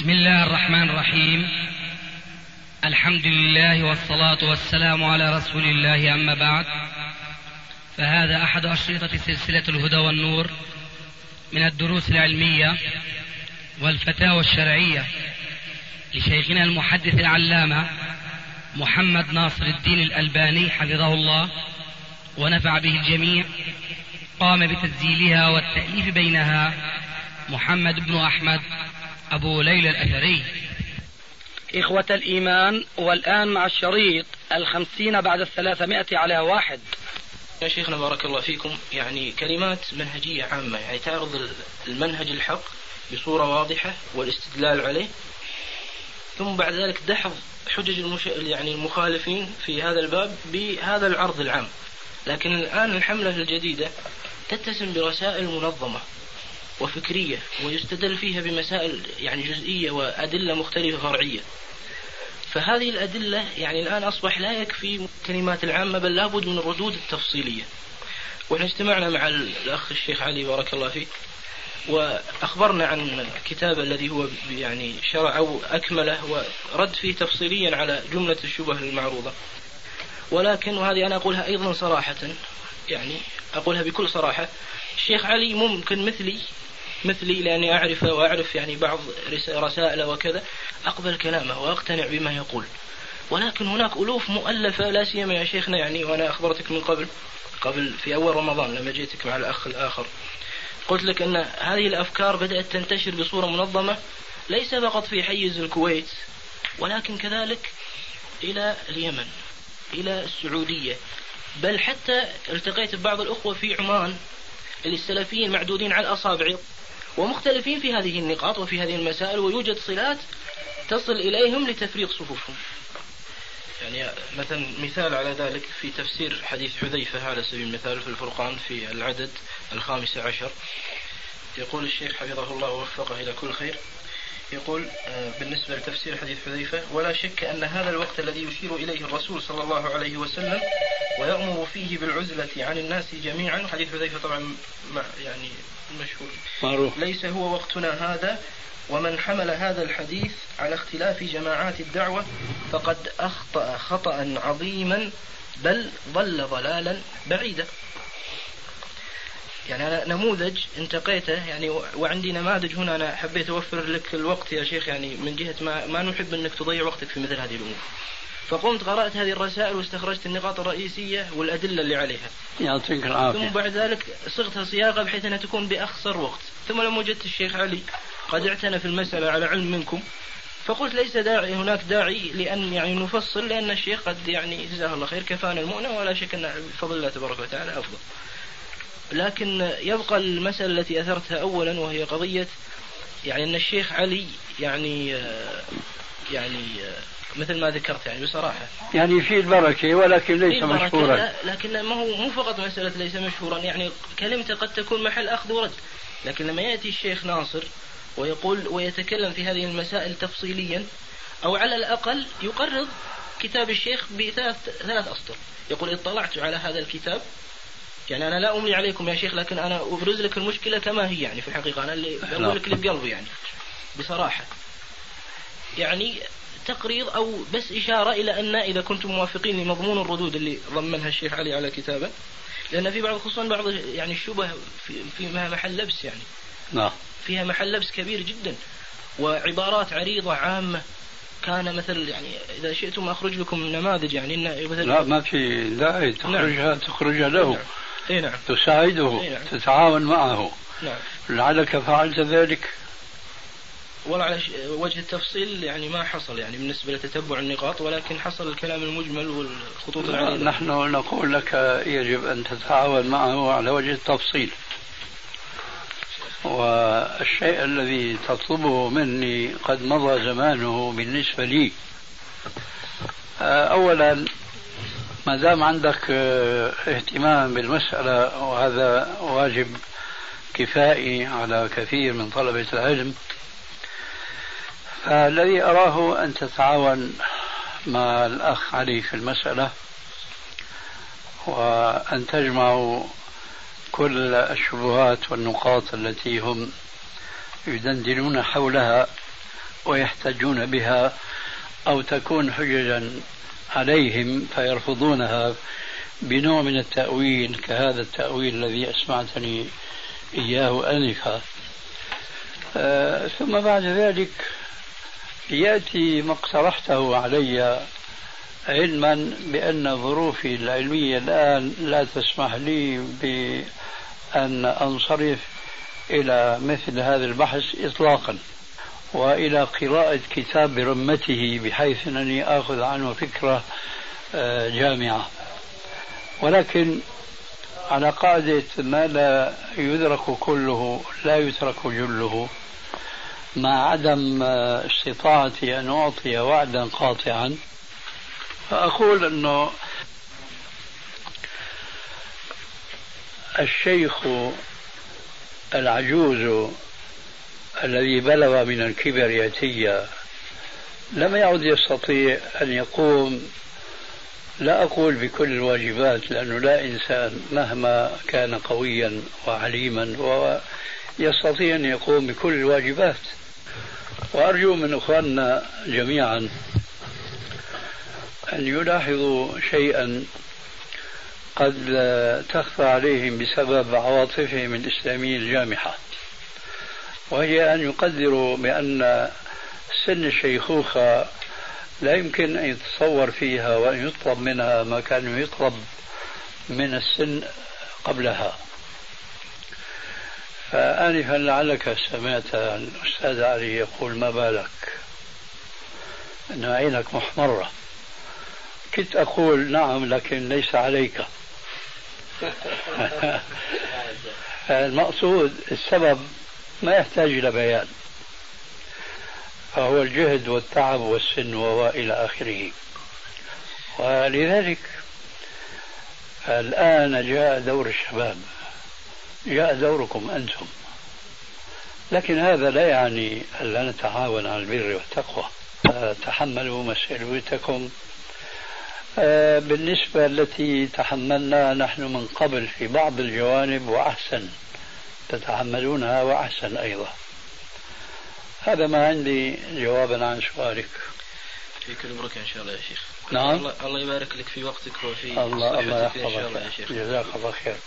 بسم الله الرحمن الرحيم. الحمد لله والصلاة والسلام على رسول الله، أما بعد، فهذا أحد أشرطة سلسلة الهدى والنور من الدروس العلمية والفتاوى الشرعية لشيخنا المحدث العلامة محمد ناصر الدين الألباني حفظه الله ونفع به الجميع. قام بتسجيلها والتأليف بينها محمد بن أحمد أبو ليلى الأثري. إخوة الإيمان، والآن مع الشريط 50 بعد 300 على 1. يا شيخنا بارك الله فيكم، يعني كلمات منهجية عامة، يعني تعرض المنهج الحق بصورة واضحة والاستدلال عليه، ثم بعد ذلك دحض حجج يعني المخالفين في هذا الباب بهذا العرض العام. لكن الآن الحملة الجديدة تتسم برسائل منظمة وفكرية، ويستدل فيها بمسائل يعني جزئية وأدلة مختلفة فرعية. فهذه الأدلة يعني الآن أصبح لا يكفي كلمات العامة، بل لابد من الردود التفصيلية. ونحن اجتمعنا مع الأخ الشيخ علي بارك الله فيك، وأخبرنا عن كتاب الذي هو يعني شرع أو أكمله ورد فيه تفصيليا على جملة الشبه المعروضة. ولكن وهذه أنا أقولها أيضا صراحة، يعني أقولها بكل صراحة، الشيخ علي ممكن مثلي لأني أعرفه وأعرف يعني بعض رسائله وكذا، أقبل كلامه وأقتنع بما يقول. ولكن هناك ألوف مؤلفة، لا سيما يا شيخنا يعني، وأنا أخبرتك من قبل في أول رمضان لما جيتك مع الأخ الآخر، قلت لك أن هذه الأفكار بدأت تنتشر بصورة منظمة، ليس فقط في حيز الكويت ولكن كذلك إلى اليمن، إلى السعودية، بل حتى التقيت ببعض الأخوة في عمان اللي السلفيين معدودين على الأصابع ومختلفين في هذه النقاط وفي هذه المسائل، ويوجد صلات تصل إليهم لتفريق صفوفهم. يعني مثلا مثال على ذلك في تفسير حديث حذيفة على سبيل المثال في الفرقان في العدد 15، يقول الشيخ حفظه الله ووفقه إلى كل خير، يقول بالنسبة لتفسير حديث حذيفة: ولا شك أن هذا الوقت الذي يشير إليه الرسول صلى الله عليه وسلم ويأمر فيه بالعزلة عن الناس جميعا، حديث حذيفة طبعا يعني مشهور معروف، ليس هو وقتنا هذا، ومن حمل هذا الحديث على اختلاف جماعات الدعوة فقد أخطأ خطأ عظيما، بل ضل ضلالا بعيدا. يعني أنا نموذج انتقيته يعني، وعندي نماذج هنا، أنا حبيت أوفر لك الوقت يا شيخ، يعني من جهة ما نحب أنك تضيع وقتك في مثل هذه الأمور. فقمت قرأت هذه الرسائل واستخرجت النقاط الرئيسية والأدلة اللي عليها، يعطيك العافية. ثم بعد ذلك صغتها صياغة بحيث أنها تكون بأخصر وقت. ثم لما وجدت الشيخ علي قد اعتنى في المسألة على علم منكم، فقلت ليس داعي هناك داعي لأن يعني نفصل، لأن الشيخ قد يعني جزاه الله خير كفانا المؤنة، ولا شك أن بفضل الله تبارك وتعالى أفضل. لكن يبقى المسألة التي أثرتها أولا، وهي قضية يعني أن الشيخ علي يعني مثل ما ذكرت يعني بصراحة يعني في البركة، ولكن ليس مشهورا. لكن ما هو مو فقط مسألة ليس مشهورا، يعني كلمته قد تكون محل أخذ ورد. لكن لما يأتي الشيخ ناصر ويقول ويتكلم في هذه المسائل تفصيليا، أو على الأقل يقرض كتاب الشيخ بثلاث أسطر، يقول اطلعت على هذا الكتاب، يعني أنا لا أملي عليكم يا شيخ، لكن أنا أبرز لك المشكلة كما هي، يعني في الحقيقة أنا اللي أقول لك اللي بقلبي يعني بصراحة، يعني تقرير أو بس إشارة إلى أن إذا كنتم موافقين لمضمون الردود اللي ضمنها الشيخ علي على كتابه، لأن في بعض خصوصا بعض يعني الشبه فيها محل لبس، يعني فيها محل لبس كبير جدا، وعبارات عريضة عامة كان مثل يعني إذا شئتم أخرج لكم نماذج يعني لا ما في داعي تخرجها له. نعم. تساعده. نعم. تتعاون معه. نعم. لعلك فعلت ذلك. ولا على وجه التفصيل يعني ما حصل يعني بالنسبة لتتبع النقاط، ولكن حصل الكلام المجمل والخطوط العريضة. نحن نقول لك يجب أن تتعاون معه على وجه التفصيل، والشيء الذي تطلبه مني قد مضى زمانه بالنسبة لي. أولا ما دام عندك اهتمام بالمسألة، وهذا واجب كفائي على كثير من طلبة العلم، فالذي أراه أن تتعاون مع الأخ علي في المسألة، وأن تجمعوا كل الشبهات والنقاط التي هم يدندنون حولها ويحتجون بها أو تكون حججا عليهم فيرفضونها بنوع من التأويل كهذا التأويل الذي أسمعتني إياه آنفا. ثم بعد ذلك يأتي ما اقترحته علي، علما بأن ظروفي العلمية الآن لا تسمح لي بأن أنصرف إلى مثل هذا البحث إطلاقا، وإلى قراءة كتاب برمته بحيث أنني آخذ عنه فكرة جامعة. ولكن على قاعدة ما لا يدرك كله لا يترك جله، مع عدم استطاعتي أن أعطي وعدا قاطعا، فأقول أنه الشيخ العجوز الذي بلغ من الكبر يتيا لم يعد يستطيع أن يقوم، لا أقول بكل الواجبات لأنه لا إنسان مهما كان قويا وعليما ويستطيع أن يقوم بكل الواجبات. وأرجو من أخواننا جميعا أن يلاحظوا شيئا قد تخفى عليهم بسبب عواطفهم الإسلامية الجامحة، وهي أن يقدروا بأن سن الشيخوخة لا يمكن أن يتصور فيها وأن يطلب منها ما كان يطلب من السن قبلها. فآنفا لعلك سمعت الأستاذ علي يقول ما بالك أن عينك محمرة، كنت أقول نعم لكن ليس عليك. المقصود السبب ما يحتاج إلى بيان، فهو الجهد والتعب والسن وإلى آخره. ولذلك الآن جاء دور الشباب، جاء دوركم أنتم، لكن هذا لا يعني أن لا نتعاون على البر والتقوى. تحملوا مسؤوليتكم بالنسبة التي تحملنا نحن من قبل في بعض الجوانب وأحسن، تتحملونها وأحسن أيضا. هذا ما عندي جوابا عن سؤالك. في كل بركة إن شاء الله يا شيخ. نعم. الله يبارك لك في وقتك وفي الله صحتك إن شاء الله يا شيخ. جزاك الله خير.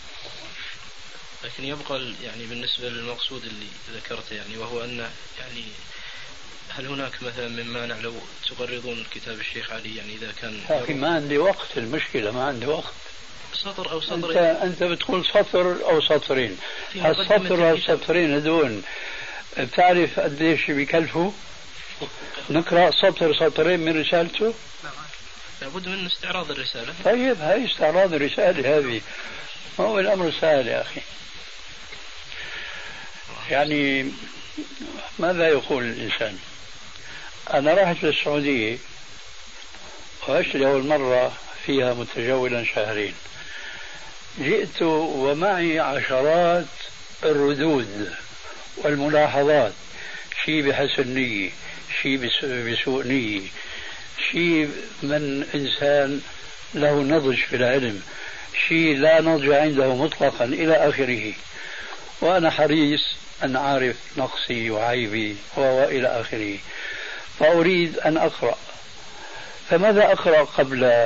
لكن يبقى يعني بالنسبة للمقصود اللي ذكرته يعني، وهو أن يعني هل هناك مثلا من مانع لو تقرضون كتاب الشيخ علي يعني إذا كان لكن ما عندي وقت، المشكلة ما عندي وقت. سطر أو سطرين. أنت بتقول سطر أو سطرين، هالسطر والسطرين هدول بتعرف قديش بيكلفوا؟ نقرأ سطر سطرين من رسالته؟ لابد من استعراض الرسالة. طيب هاي استعراض الرسالة هذه، ما هو الأمر سهل يا أخي. يعني ماذا يقول الإنسان؟ أنا رحت للسعودية وعشت لأول مرة فيها متجولا شهرين، جئت ومعي عشرات الردود والملاحظات، شيء بحسن نية، شيء بسوء نية، شيء من إنسان له نضج في العلم، شيء لا نضج عنده مطلقا إلى آخره. وأنا حريص أن أعرف نقصي وعيبي وإلى آخره، فأريد أن أقرأ. فماذا أقرأ قبل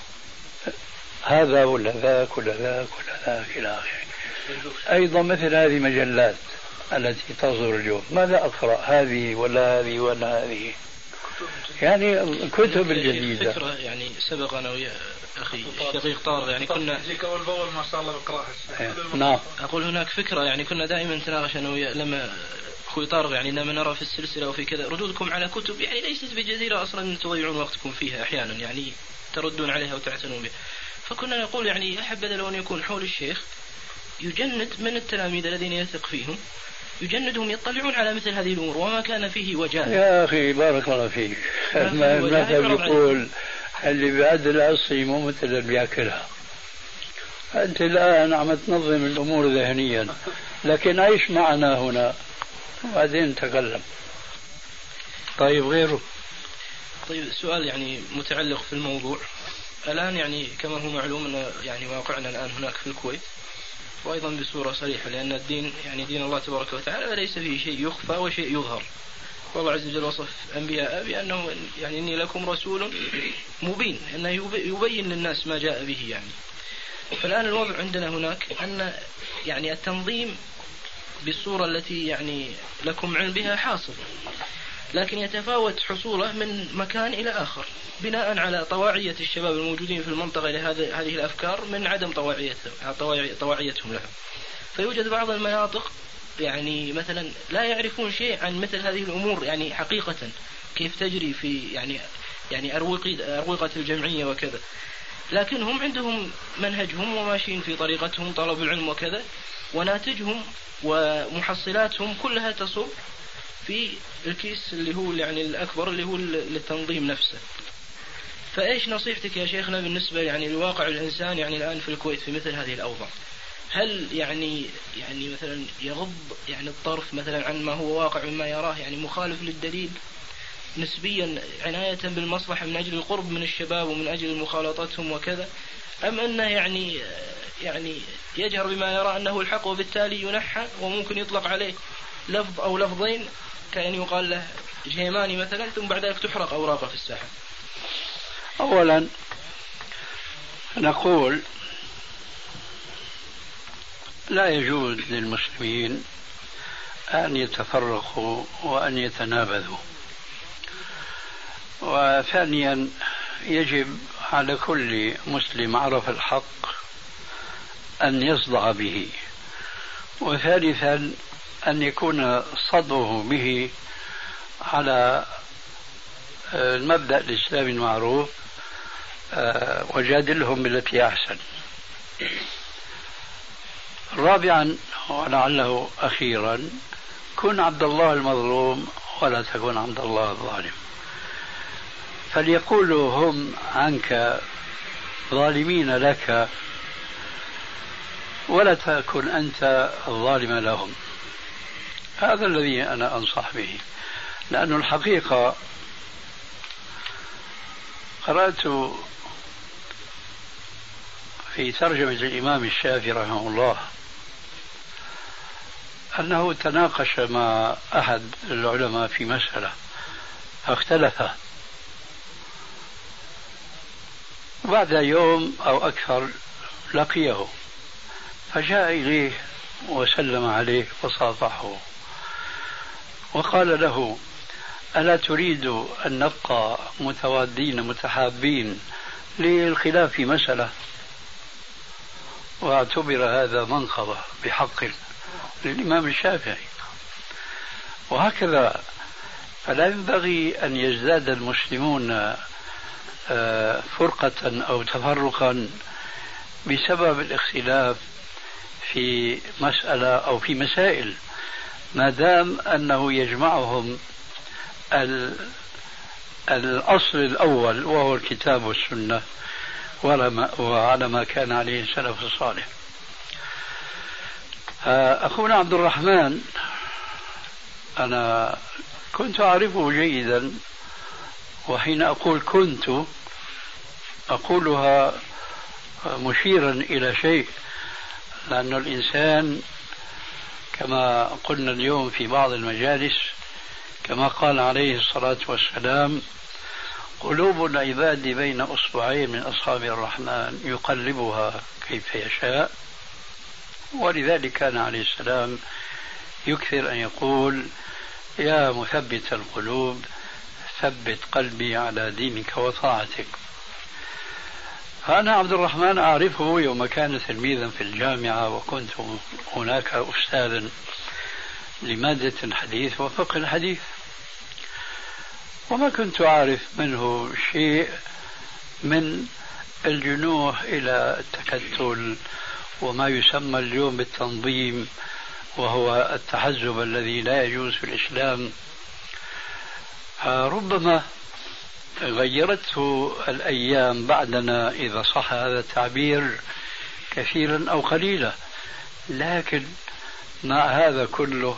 هذا ولا ذاك ولا ذاك ولا ذاك إلى آخره؟ أيضا مثل هذه مجلات التي تصدر اليوم، ماذا أقرأ؟ هذه ولا هذه ولا هذه؟ يعني الكتب الجديدة. فكرة يعني سبق أنا ويا أخي الشقيق طارق يعني كنا أول بأول ما شاء الله بالقراءة. نعم. أقول هناك فكرة يعني كنا دائما نتناقش أنا ويا لما أخوي طارق يعني لما نرى في السلسلة وفي كذا ردودكم على كتب يعني ليست بجديرة أصلا أن تضيعون وقتكم فيها، أحيانا يعني تردون عليها وتعتنون بها. فكنا نقول يعني أحبذ لو أن يكون حول الشيخ يجند من التلاميذ الذين يثق فيهم، يجندهم يطلعون على مثل هذه الأمور وما كان فيه وجاهه. يا أخي بارك الله فيك. المثل يقول اللي بيعدل العصي مو مثل اللي بياكلها. أنت الآن عم تنظم الأمور ذهنيا، لكن عيش معنا هنا وبعدين تكلم. طيب غيره. طيب سؤال يعني متعلق في الموضوع الآن، يعني كما هو معلوم أن يعني واقعنا الآن هناك في الكويت، وأيضا بصورة صريحة، لأن الدين يعني دين الله تبارك وتعالى ليس فيه شيء يخفى وشيء يظهر، والله عز وجل وصف أنبياء بأنه يعني إني لكم رسول مبين، أنه يبين للناس ما جاء به يعني. فالآن الوضع عندنا هناك أن يعني التنظيم بالصورة التي يعني لكم علم بها حاصل، لكن يتفاوت حصوله من مكان إلى آخر بناء على طواعية الشباب الموجودين في المنطقة لهذه الأفكار من عدم طواعيتهم لها. فيوجد بعض المناطق يعني مثلا لا يعرفون شيء عن مثل هذه الأمور يعني حقيقة كيف تجري في يعني أروقة الجمعية وكذا، لكن هم عندهم منهجهم وماشيين في طريقتهم طلب العلم وكذا، وناتجهم ومحصلاتهم كلها تصب في الكيس اللي هو يعني الأكبر اللي هو للتنظيم نفسه. فإيش نصيحتك يا شيخنا بالنسبة يعني لواقع الإنسان يعني الآن في الكويت في مثل هذه الأوضاع؟ هل يعني مثلا يغض يعني الطرف مثلا عن ما هو واقع مما يراه يعني مخالف للدليل نسبيا عناية بالمصلحة من أجل القرب من الشباب ومن أجل مخالطتهم وكذا، أم أنه يعني يجهر بما يرى أنه الحق وبالتالي ينحى وممكن يطلق عليه لفظ أو لفظين كأن يقال له جيماني مثلا ثم بعد ذلك تحرق أوراقه في الساحة؟ أولا نقول لا يجوز للمسلمين أن يتفرقوا وأن يتنابذوا. وثانيا يجب على كل مسلم عرف الحق أن يصدع به. وثالثا أن يكون صدعه به على المبدأ الإسلامي المعروف وجادلهم بالتي أحسن. رابعا ولعله أخيرا كن عبد الله المظلوم ولا تكن عبد الله الظالم. فليقولوا هم عنك ظالمين لك ولا تكن أنت الظالم لهم. هذا الذي أنا أنصح به، لأن الحقيقة قرأت في ترجمة الإمام الشافعي رحمه الله أنه تناقش مع أحد العلماء في مسألة فاختلف، وبعد يوم أو أكثر لقيه فجاء إليه وسلم عليه وصافحه وقال له: ألا تريد أن نبقى متوادين متحابين للخلاف في مسألة؟ واعتبر هذا منقبة بحق للإمام الشافعي. وهكذا فلا ينبغي أن يزداد المسلمون فرقة أو تفرقا بسبب الاختلاف في مسألة أو في مسائل، ما دام أنه يجمعهم الأصل الأول وهو الكتاب والسنة وعلى ما كان عليه السلف الصالح. أخونا عبد الرحمن أنا كنت أعرفه جيدا، وحين أقول كنت أقولها مشيرا إلى شيء، لأن الإنسان كما قلنا اليوم في بعض المجالس كما قال عليه الصلاة والسلام: قلوب العباد بين أصبعين من أصابع الرحمن يقلبها كيف يشاء. ولذلك كان عليه السلام يكثر أن يقول: يا مثبت القلوب ثبت قلبي على دينك وطاعتك. فأنا عبد الرحمن أعرفه يوم كان تلميذا في الجامعة، وكنت هناك أستاذا لمادة الحديث وفقه الحديث، وما كنت أعرف منه شيء من الجنوح إلى التكتل وما يسمى اليوم بالتنظيم، وهو التحزب الذي لا يجوز في الإسلام. ربما غيرته الأيام بعدنا إذا صح هذا التعبير كثيرا أو قليلا، لكن مع هذا كله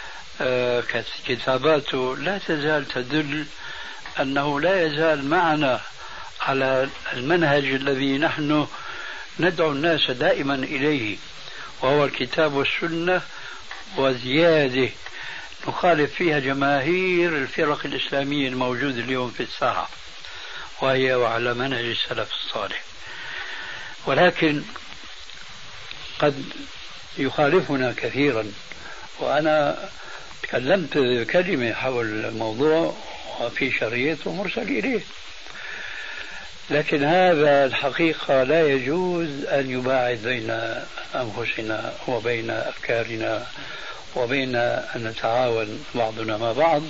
كتاباته لا تزال تدل أنه لا يزال معنا على المنهج الذي نحن ندعو الناس دائما إليه، وهو الكتاب والسنة وزيادة، نخالف فيها جماهير الفرق الإسلامية الموجودة اليوم في الساحة، وهي وعلى منهج السلف الصالح، ولكن قد يخالفنا كثيرا. وأنا تكلمت كلمة حول الموضوع وفي شريط ومرسل إليه، لكن هذا الحقيقة لا يجوز أن يباعد بين أنفسنا وبين أفكارنا وبين أن نتعاون بعضنا مع بعض.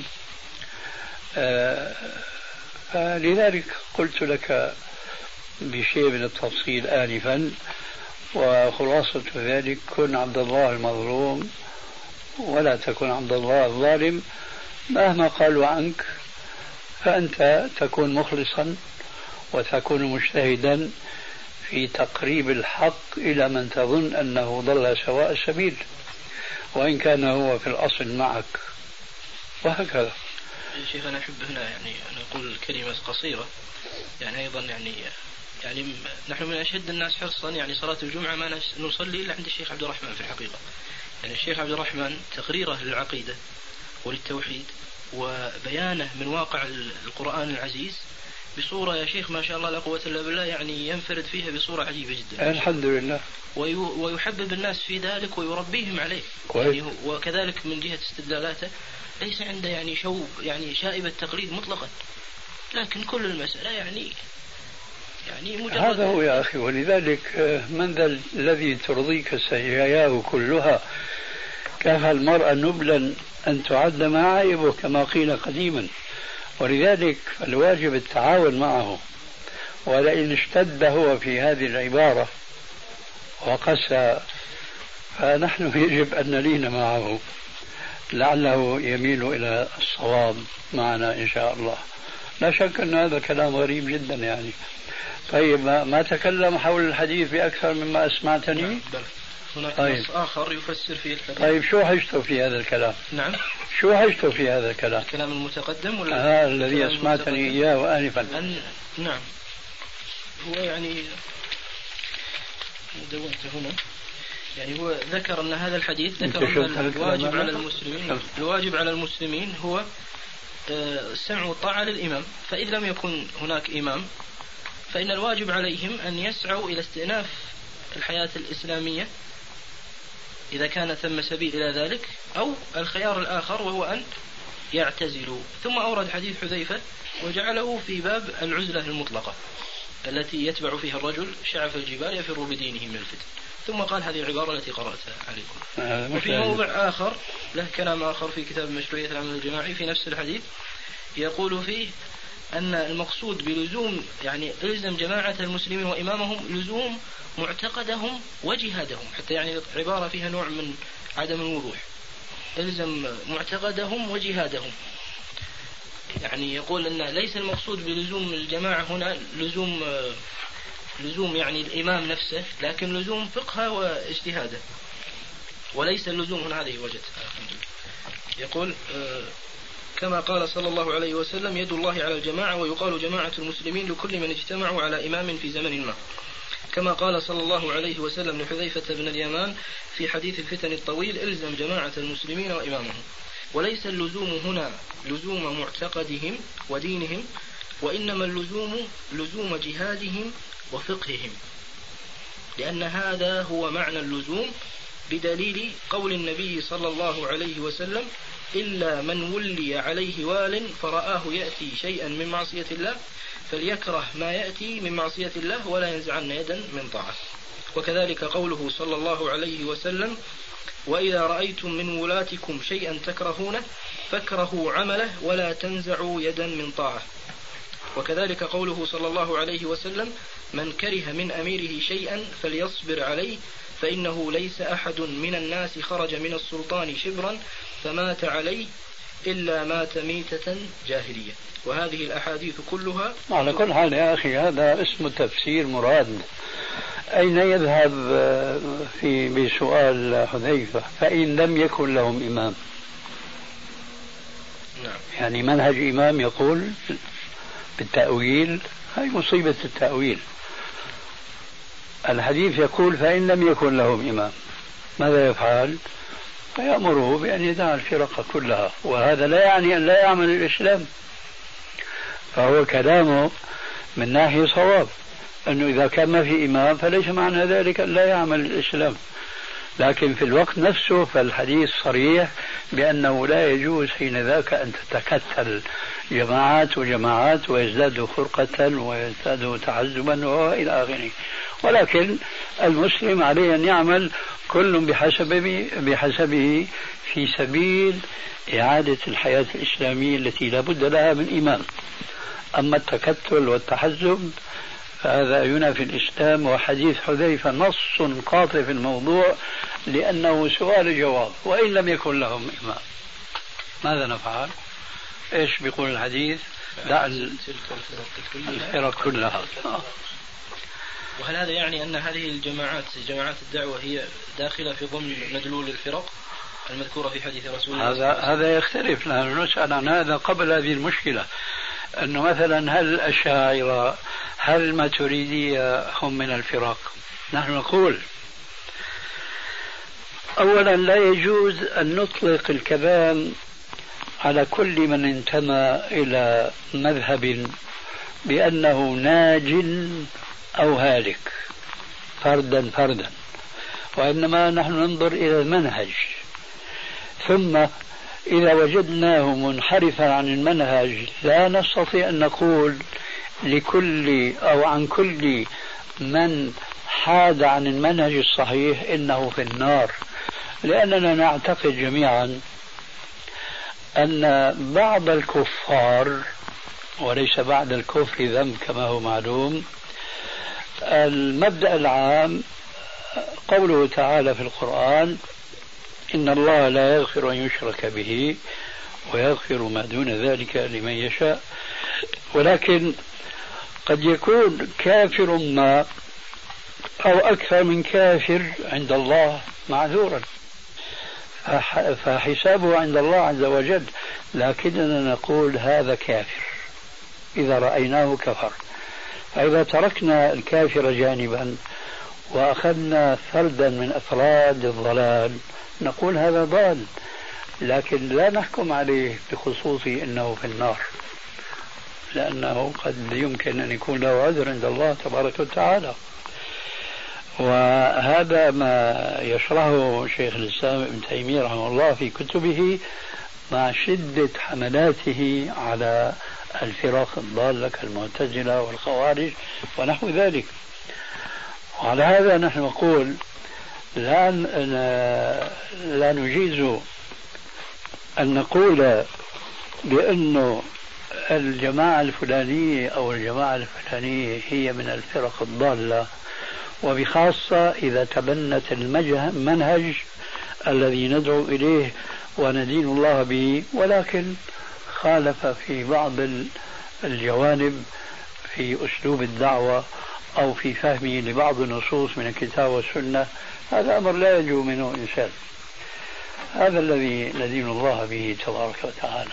لذلك قلت لك بشيء من التفصيل آنفا، وخلاصة ذلك: كن عبد الله المظلوم ولا تكن عبد الله الظالم. مهما قالوا عنك فأنت تكون مخلصا وتكون مجتهدا في تقريب الحق إلى من تظن أنه ضل سواء السبيل، وإن كان هو في الأصل معك، وهكذا. يا شيخ أنا أحب هنا يعني أن أقول كلمة قصيرة، يعني أيضا يعني نحن من أشد الناس حرصا يعني صلاة الجمعة ما نصلي إلا عند الشيخ عبد الرحمن في الحقيقة. يعني الشيخ عبد الرحمن تقريره للعقيدة وللتوحيد وبيانه من واقع القرآن العزيز بصورة يا شيخ ما شاء الله لا قوة إلا بالله، يعني ينفرد فيها بصورة عجيبة جدا الحمد لله، ويحبب الناس في ذلك ويربيهم عليه يعني. وكذلك من جهة استدلالاته ليس عنده يعني يعني شائبة تقليد مطلقا، لكن كل المسألة يعني مجرد هذا هو يا أخي. ولذلك من ذا الذي ترضيك سجاياه كلها؟ كفى المرء نبلا أن تعد معايبه كما قيل قديما. ولذلك الواجب التعاون معه، ولئن اشتد هو في هذه العبارة وقسى فنحن يجب أن نلين معه لعله يميل إلى الصواب معنا إن شاء الله. لا شك أن هذا كلام غريب جدا يعني. طيب ما تكلم حول الحديث بأكثر مما أسمعتني؟ هناك نص آخر يفسر فيه الحديث. طيب شو حجته في هذا الكلام؟ نعم شو حجته في هذا الكلام؟ الكلام المتقدم ولا الذي أسمعتني إياه آنفا؟ نعم هو يعني دونت هنا، يعني هو ذكر أن هذا الحديث ذكر أن الواجب على المسلمين هو السمع والطاعة للإمام، فإذ لم يكن هناك إمام فإن الواجب عليهم أن يسعوا إلى استئناف الحياة الإسلامية إذا كان ثم سبيل إلى ذلك، أو الخيار الآخر وهو أن يعتزلوا. ثم أورد حديث حذيفة وجعله في باب العزلة المطلقة التي يتبع فيها الرجل شعف الجبال يفر بدينه من الفتن، ثم قال هذه العبارة التي قرأتها عليكم. وفي موضع آخر له كلام آخر في كتاب مشروعية العمل الجماعي في نفس الحديث يقول فيه أن المقصود بلزوم يعني إلزم جماعة المسلمين وإمامهم لزوم معتقدهم وجهادهم، حتى يعني عبارة فيها نوع من عدم الوضوح، إلزم معتقدهم وجهادهم. يعني يقول أن ليس المقصود بلزوم الجماعة هنا لزوم يعني الإمام نفسه، لكن لزوم فقهه واجتهاده، وليس اللزوم هنا هذه وجهة. يقول كما قال صلى الله عليه وسلم يد الله على الجماعة، ويقال جماعة المسلمين لكل من اجتمعوا على إمام في زمن ما، كما قال صلى الله عليه وسلم لحذيفة بن اليمان في حديث الفتن الطويل إلزم جماعة المسلمين وإمامهم. وليس اللزوم هنا لزوم معتقدهم ودينهم، وإنما اللزوم لزوم جهادهم وفقههم، لأن هذا هو معنى اللزوم بدليل قول النبي صلى الله عليه وسلم إلا من ولي عليه وال فرآه يأتي شيئا من معصية الله فليكره ما يأتي من معصية الله ولا ينزعن يدا من طاعة. وكذلك قوله صلى الله عليه وسلم وإذا رأيتم من ولاتكم شيئا تكرهونه فاكرهوا عمله ولا تنزعوا يدا من طاعة. وكذلك قوله صلى الله عليه وسلم من كره من أميره شيئا فليصبر عليه فإنه ليس أحد من الناس خرج من السلطان شبرا فمات عليه إلا مات ميتة جاهلية. وهذه الأحاديث كلها على كل حال يا أخي هذا اسمه تفسير مراد. أين يذهب بسؤال حذيفة فإن لم يكن لهم إمام؟ نعم. يعني منهج إمام يقول بالتأويل، هاي مصيبة التأويل. الحديث يقول فإن لم يكن لهم إمام، ماذا يفعل؟ فيأمره بأن يدع الفرق كلها، وهذا لا يعني أن لا يعمل الإسلام. فهو كلامه من ناحية صواب، أنه إذا كان ما في إمام فليس معنى ذلك أن لا يعمل الإسلام، لكن في الوقت نفسه فالحديث صريح بأنه لا يجوز حين ذاك أن تتكتل جماعات وجماعات ويزداد فرقة ويزداد تعزبا وإلى آخره. ولكن المسلم عليه أن يعمل كل بحسبه في سبيل إعادة الحياة الإسلامية التي لا بد لها من إمام. أما التكتل والتحزب فهذا ينافي الإسلام، وحديث حذيفة نص قاطع في الموضوع لأنه سؤال جواب وإن لم يكن لهم إمام. ماذا نفعل؟ إيش بيقول الحديث؟ دع الفرق كلها. وهل هذا يعني أن هذه الجماعات جماعات الدعوة هي داخلة في ضمن مدلول الفرق المذكورة في حديث رسول الله؟ هذا يختلف. نحن نسأل عن هذا قبل هذه المشكلة، أنه مثلا هل الأشاعرة هل الماتريدية هم من الفرق؟ نحن نقول أولا لا يجوز أن نطلق الكلام على كل من انتمى إلى مذهب بأنه ناج أو هالك فردا فردا، وإنما نحن ننظر إلى المنهج، ثم إذا وجدناه منحرفا عن المنهج لا نستطيع أن نقول لكل أو عن كل من حاد عن المنهج الصحيح إنه في النار، لأننا نعتقد جميعا أن بعض الكفار، وليس بعد الكفر ذنب كما هو معلوم، المبدأ العام قوله تعالى في القرآن: إن الله لا يغفر أن يشرك به ويغفر ما دون ذلك لمن يشاء. ولكن قد يكون كافر ما أو أكثر من كافر عند الله معذورا، فحسابه عند الله عز وجل، لكننا نقول هذا كافر إذا رأيناه كفر. فإذا تركنا الكافر جانبا وأخذنا فردا من أفراد الضلال نقول هذا ضال، لكن لا نحكم عليه بخصوص أنه في النار، لأنه قد يمكن أن يكون له عذر عند الله تبارك وتعالى. وهذا ما يشرحه شيخ الإسلام ابن تيمية رحمه الله في كتبه مع شدة حملاته على الفرق الضالة كالمعتزلة والخوارج ونحو ذلك. وعلى هذا نحن نقول لا نجيز أن نقول بأنه الجماعة الفلانية أو الجماعة الفلانية هي من الفرق الضالة، وبخاصة إذا تبنت المنهج الذي ندعو إليه وندين الله به، ولكن خالف في بعض الجوانب في أسلوب الدعوة أو في فهمه لبعض النصوص من الكتاب والسنة. هذا أمر لا ينجو منه إنسان. هذا الذي ندين الله به تبارك وتعالى.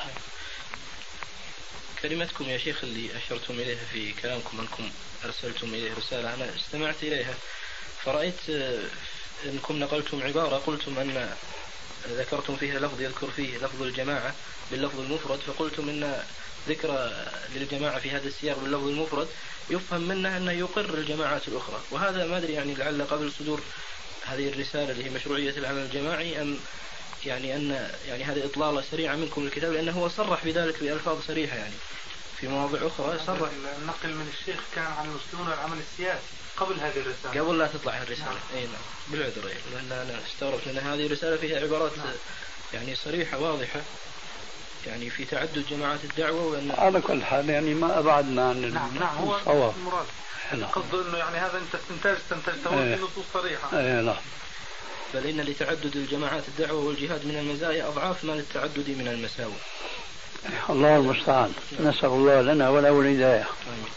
كلمتكم يا شيخ اللي أشرتم إليها في كلامكم أنكم أرسلتم إليه رسالة، أنا استمعت إليها فرأيت أنكم نقلتم عبارة قلتم أن ذكرتم فيها لفظ يذكر فيه لفظ الجماعة باللفظ المفرد، فقلتم أن ذكر للجماعة في هذا السياق باللفظ المفرد يفهم منه أنه يقر الجماعات الأخرى. وهذا ما أدري يعني لعل قبل صدور هذه الرسالة اللي هي مشروعية العمل الجماعي أم يعني أن يعني هذه إطلالة سريعة منكم الكتاب، لأنه هو صرح بذلك بألفاظ صريحة يعني في مواضع أخرى. صرح النقل من الشيخ كان عن المسلمون والعمل السياسي قبل هذه الرسالة، قبل لا تطلع الرسالة. نعم. أي نعم بالعذر، لأن أنا استغربت لأن هذه الرسالة فيها عبارات يعني صريحة واضحة يعني في تعدد جماعات الدعوة. وأن على كل حال يعني ما أبعدنا عن نعم هو الصواب. قصده أنه يعني هذا أنت استنتجته في نصوص صريحة. نعم. بل إن لتعدد الجماعات الدعوة والجهاد من المزايا أضعاف ما للتعدد من المساوئ. الله المستعان. نسأل الله لنا وله الهداية.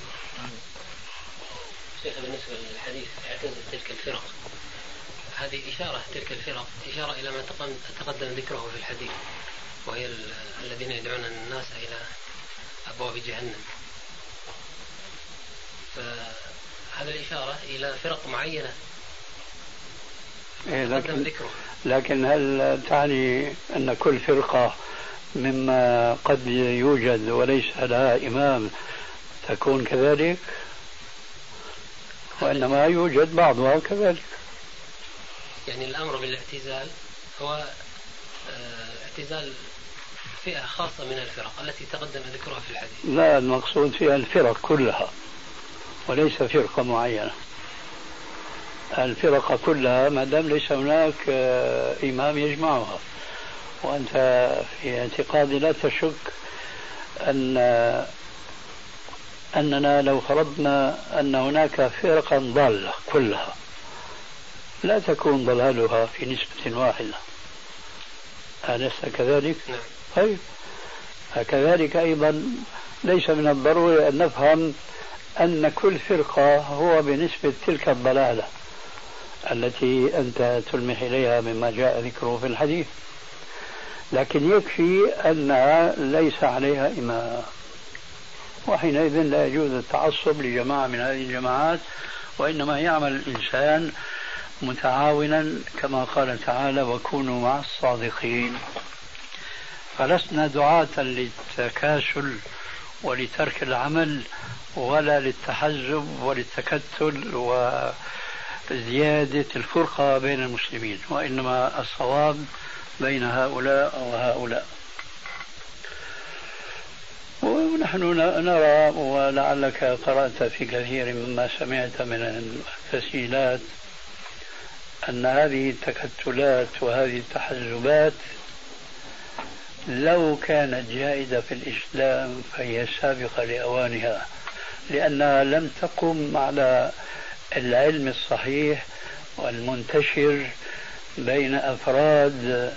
شيخ بالنسبة للحديث اعتزل تلك الفرق، هذه إشارة تلك الفرق إشارة إلى ما تقدم ذكره في الحديث، وهي الذين يدعون الناس إلى أبواب جهنم. فهذا الإشارة إلى فرق معينة تقدم ذكره. لكن هل تعني أن كل فرقة مما قد يوجد وليس لها إمام تكون كذلك؟ وإنما يوجد بعضها كذلك. يعني الأمر بالاعتزال هو اعتزال فئة خاصة من الفرق التي تقدم ذكرها في الحديث. لا، المقصود فيها الفرق كلها وليس فرقة معينة. الفرق كلها ما دام ليس هناك إمام يجمعها. وأنت في اعتقادي لا تشك أننا لو فرضنا أن هناك فرقا ضالة كلها لا تكون ضلالها في نسبة واحدة. أليس كذلك؟ نعم. طيب، كذلك أيضا ليس من الضروري أن نفهم أن كل فرقة هو بنسبة تلك الضلالة التي أنت تلمح إليها مما جاء ذكره في الحديث، لكن يكفي أنها ليس عليها إمام، وحينئذ لا يجوز التعصب لجماعة من هذه الجماعات، وإنما يعمل الإنسان متعاونا كما قال تعالى: وكونوا مع الصادقين. فلسنا دعاة للتكاسل ولترك العمل ولا للتحزب وللتكتل وزيادة الفرقة بين المسلمين، وإنما الصواب بين هؤلاء وهؤلاء. ونحن نرى، ولعلك قرأت في كثير مما سمعت من التسجيلات، أن هذه التكتلات وهذه التحزبات لو كانت جائزة في الإسلام فهي سابقة لأوانها، لأنها لم تقم على العلم الصحيح والمنتشر بين أفراد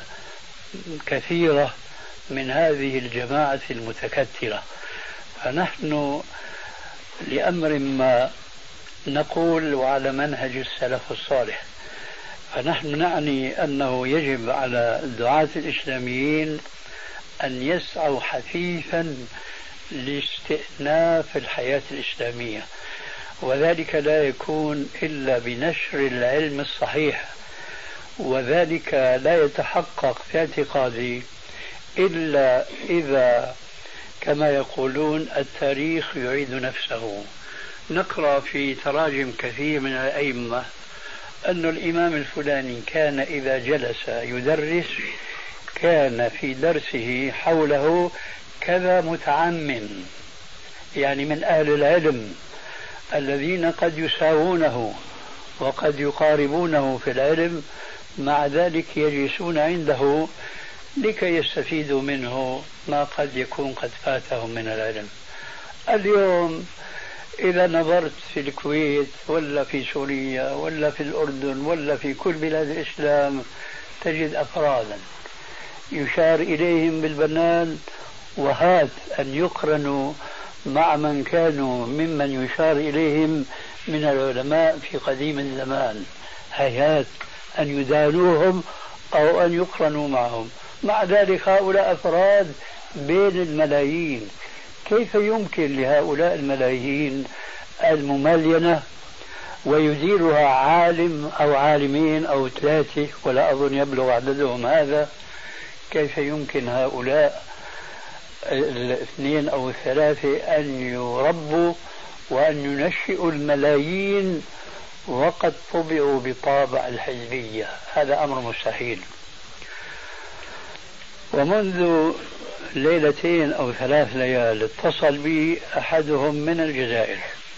كثيرة من هذه الجماعة المتكتلة. فنحن لأمر ما نقول وعلى منهج السلف الصالح، فنحن نعني أنه يجب على الدعاة الإسلاميين أن يسعوا حثيثا لاستئناف الحياة الإسلامية، وذلك لا يكون إلا بنشر العلم الصحيح، وذلك لا يتحقق في اعتقادي إلا إذا كما يقولون التاريخ يعيد نفسه. نقرأ في تراجم كثير من الأئمة أن الإمام الفلاني كان إذا جلس يدرس كان في درسه حوله كذا متعمم، يعني من أهل العلم الذين قد يساوونه وقد يقاربونه في العلم، مع ذلك يجلسون عنده لكي يستفيدوا منه ما قد يكون قد فاتهم من العلم. اليوم إذا نظرت في الكويت ولا في سوريا ولا في الأردن ولا في كل بلاد الإسلام تجد أفرادا يشار إليهم بالبنان، وهات أن يقرنوا مع من كانوا ممن يشار إليهم من العلماء في قديم الزمان، هيهات أن يدانوهم أو أن يقرنوا معهم. مع ذلك هؤلاء أفراد بين الملايين، كيف يمكن لهؤلاء الملايين المملينة ويديرها عالم أو عالمين أو ثلاثة ولا أظن يبلغ عددهم هذا، كيف يمكن هؤلاء الاثنين أو الثلاثة أن يربوا وأن ينشئوا الملايين وقد طبعوا بطابع الحزبية؟ هذا أمر مستحيل. ومنذ ليلتين أو 3 ليال اتصل بي أحدهم من الجزائر،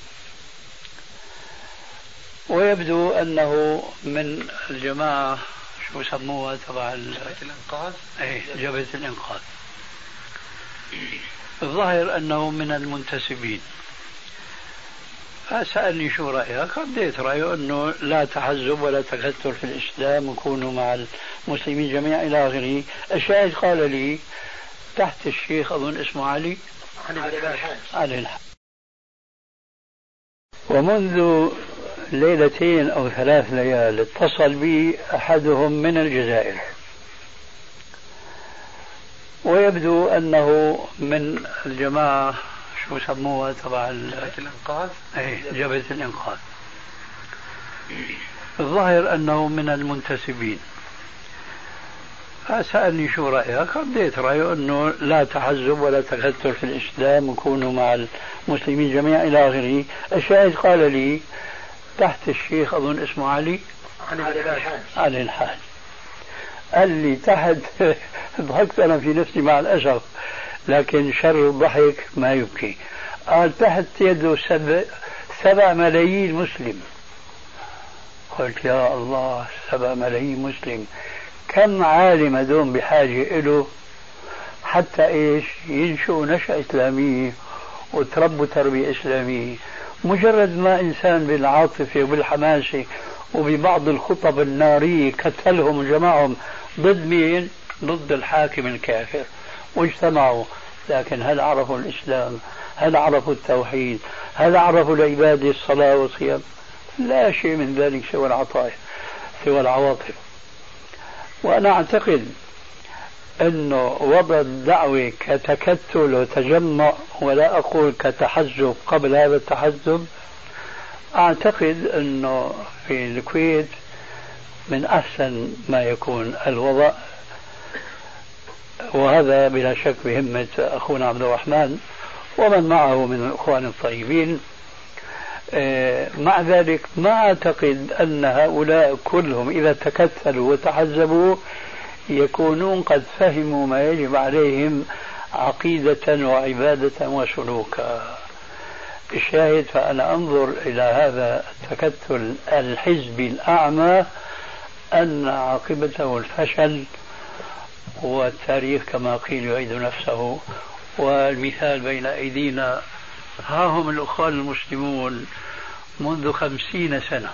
ويبدو أنه من الجماعة شو سموها تبع جبهة الإنقاذ. جبهة الإنقاذ. الظاهر أنه من المنتسبين. فسألني شو رأيك؟ رديت رأيه أنه لا تحزب ولا تكتل في الإسلام، وكونوا مع المسلمين جميعا إلى آخره. الشاهد قال لي تحت الشيخ أظن اسمه علي الحاج. ومنذ ليلتين أو 3 ليال اتصل بي أحدهم من الجزائر، ويبدو أنه من الجماعة شو سموها تبع جبهة الإنقاذ. جبهة الإنقاذ. الظاهر أنه من المنتسبين. فسألني شو رأيك؟ رديت رأيه أنه لا تحزب ولا تكتل في الإسلام، وكونوا مع المسلمين جميعا إلى آخره. الشاهد قال لي تحت الشيخ أظن اسمه علي الحاج، قال لي تحت ضحكت أنا في نفسي مع الأسف، لكن شر الضحك ما يبكي. قال تحت يده 7 ملايين مسلم. قلت يا الله، 7 ملايين مسلم، كم عالم هذول بحاجة له حتى إيش ينشئوا نشأة إسلامية وتربوا تربية إسلامية. مجرد ما إنسان بالعاطفة وبالحماسة وببعض الخطب النارية كتلهم وجمعهم ضد مين؟ ضد الحاكم الكافر، واجتمعوا. لكن هل عرفوا الإسلام؟ هل عرفوا التوحيد؟ هل عرفوا العبادة الصلاة والصيام؟ لا شيء من ذلك سوى العطايا، سوى العواطف. وأنا أعتقد أنه وضع الدعوة كتكتل وتجمع، ولا أقول كتحزب قبل هذا التحزب، أعتقد أنه في الكويت من أحسن ما يكون الوضع، وهذا بلا شك بهمة أخونا عبد الرحمن ومن معه من الإخوان الطيبين. مع ذلك ما أعتقد أن هؤلاء كلهم إذا تكتلوا وتحزبوا يكونون قد فهموا ما يجب عليهم عقيدة وعبادة وسلوكا. الشاهد فأنا أنظر إلى هذا التكتل الحزبي الأعمى أن عاقبته الفشل، والتاريخ كما قيل يعيد نفسه. والمثال بين أيدينا، ها هم الأخوان المسلمون منذ 50 سنة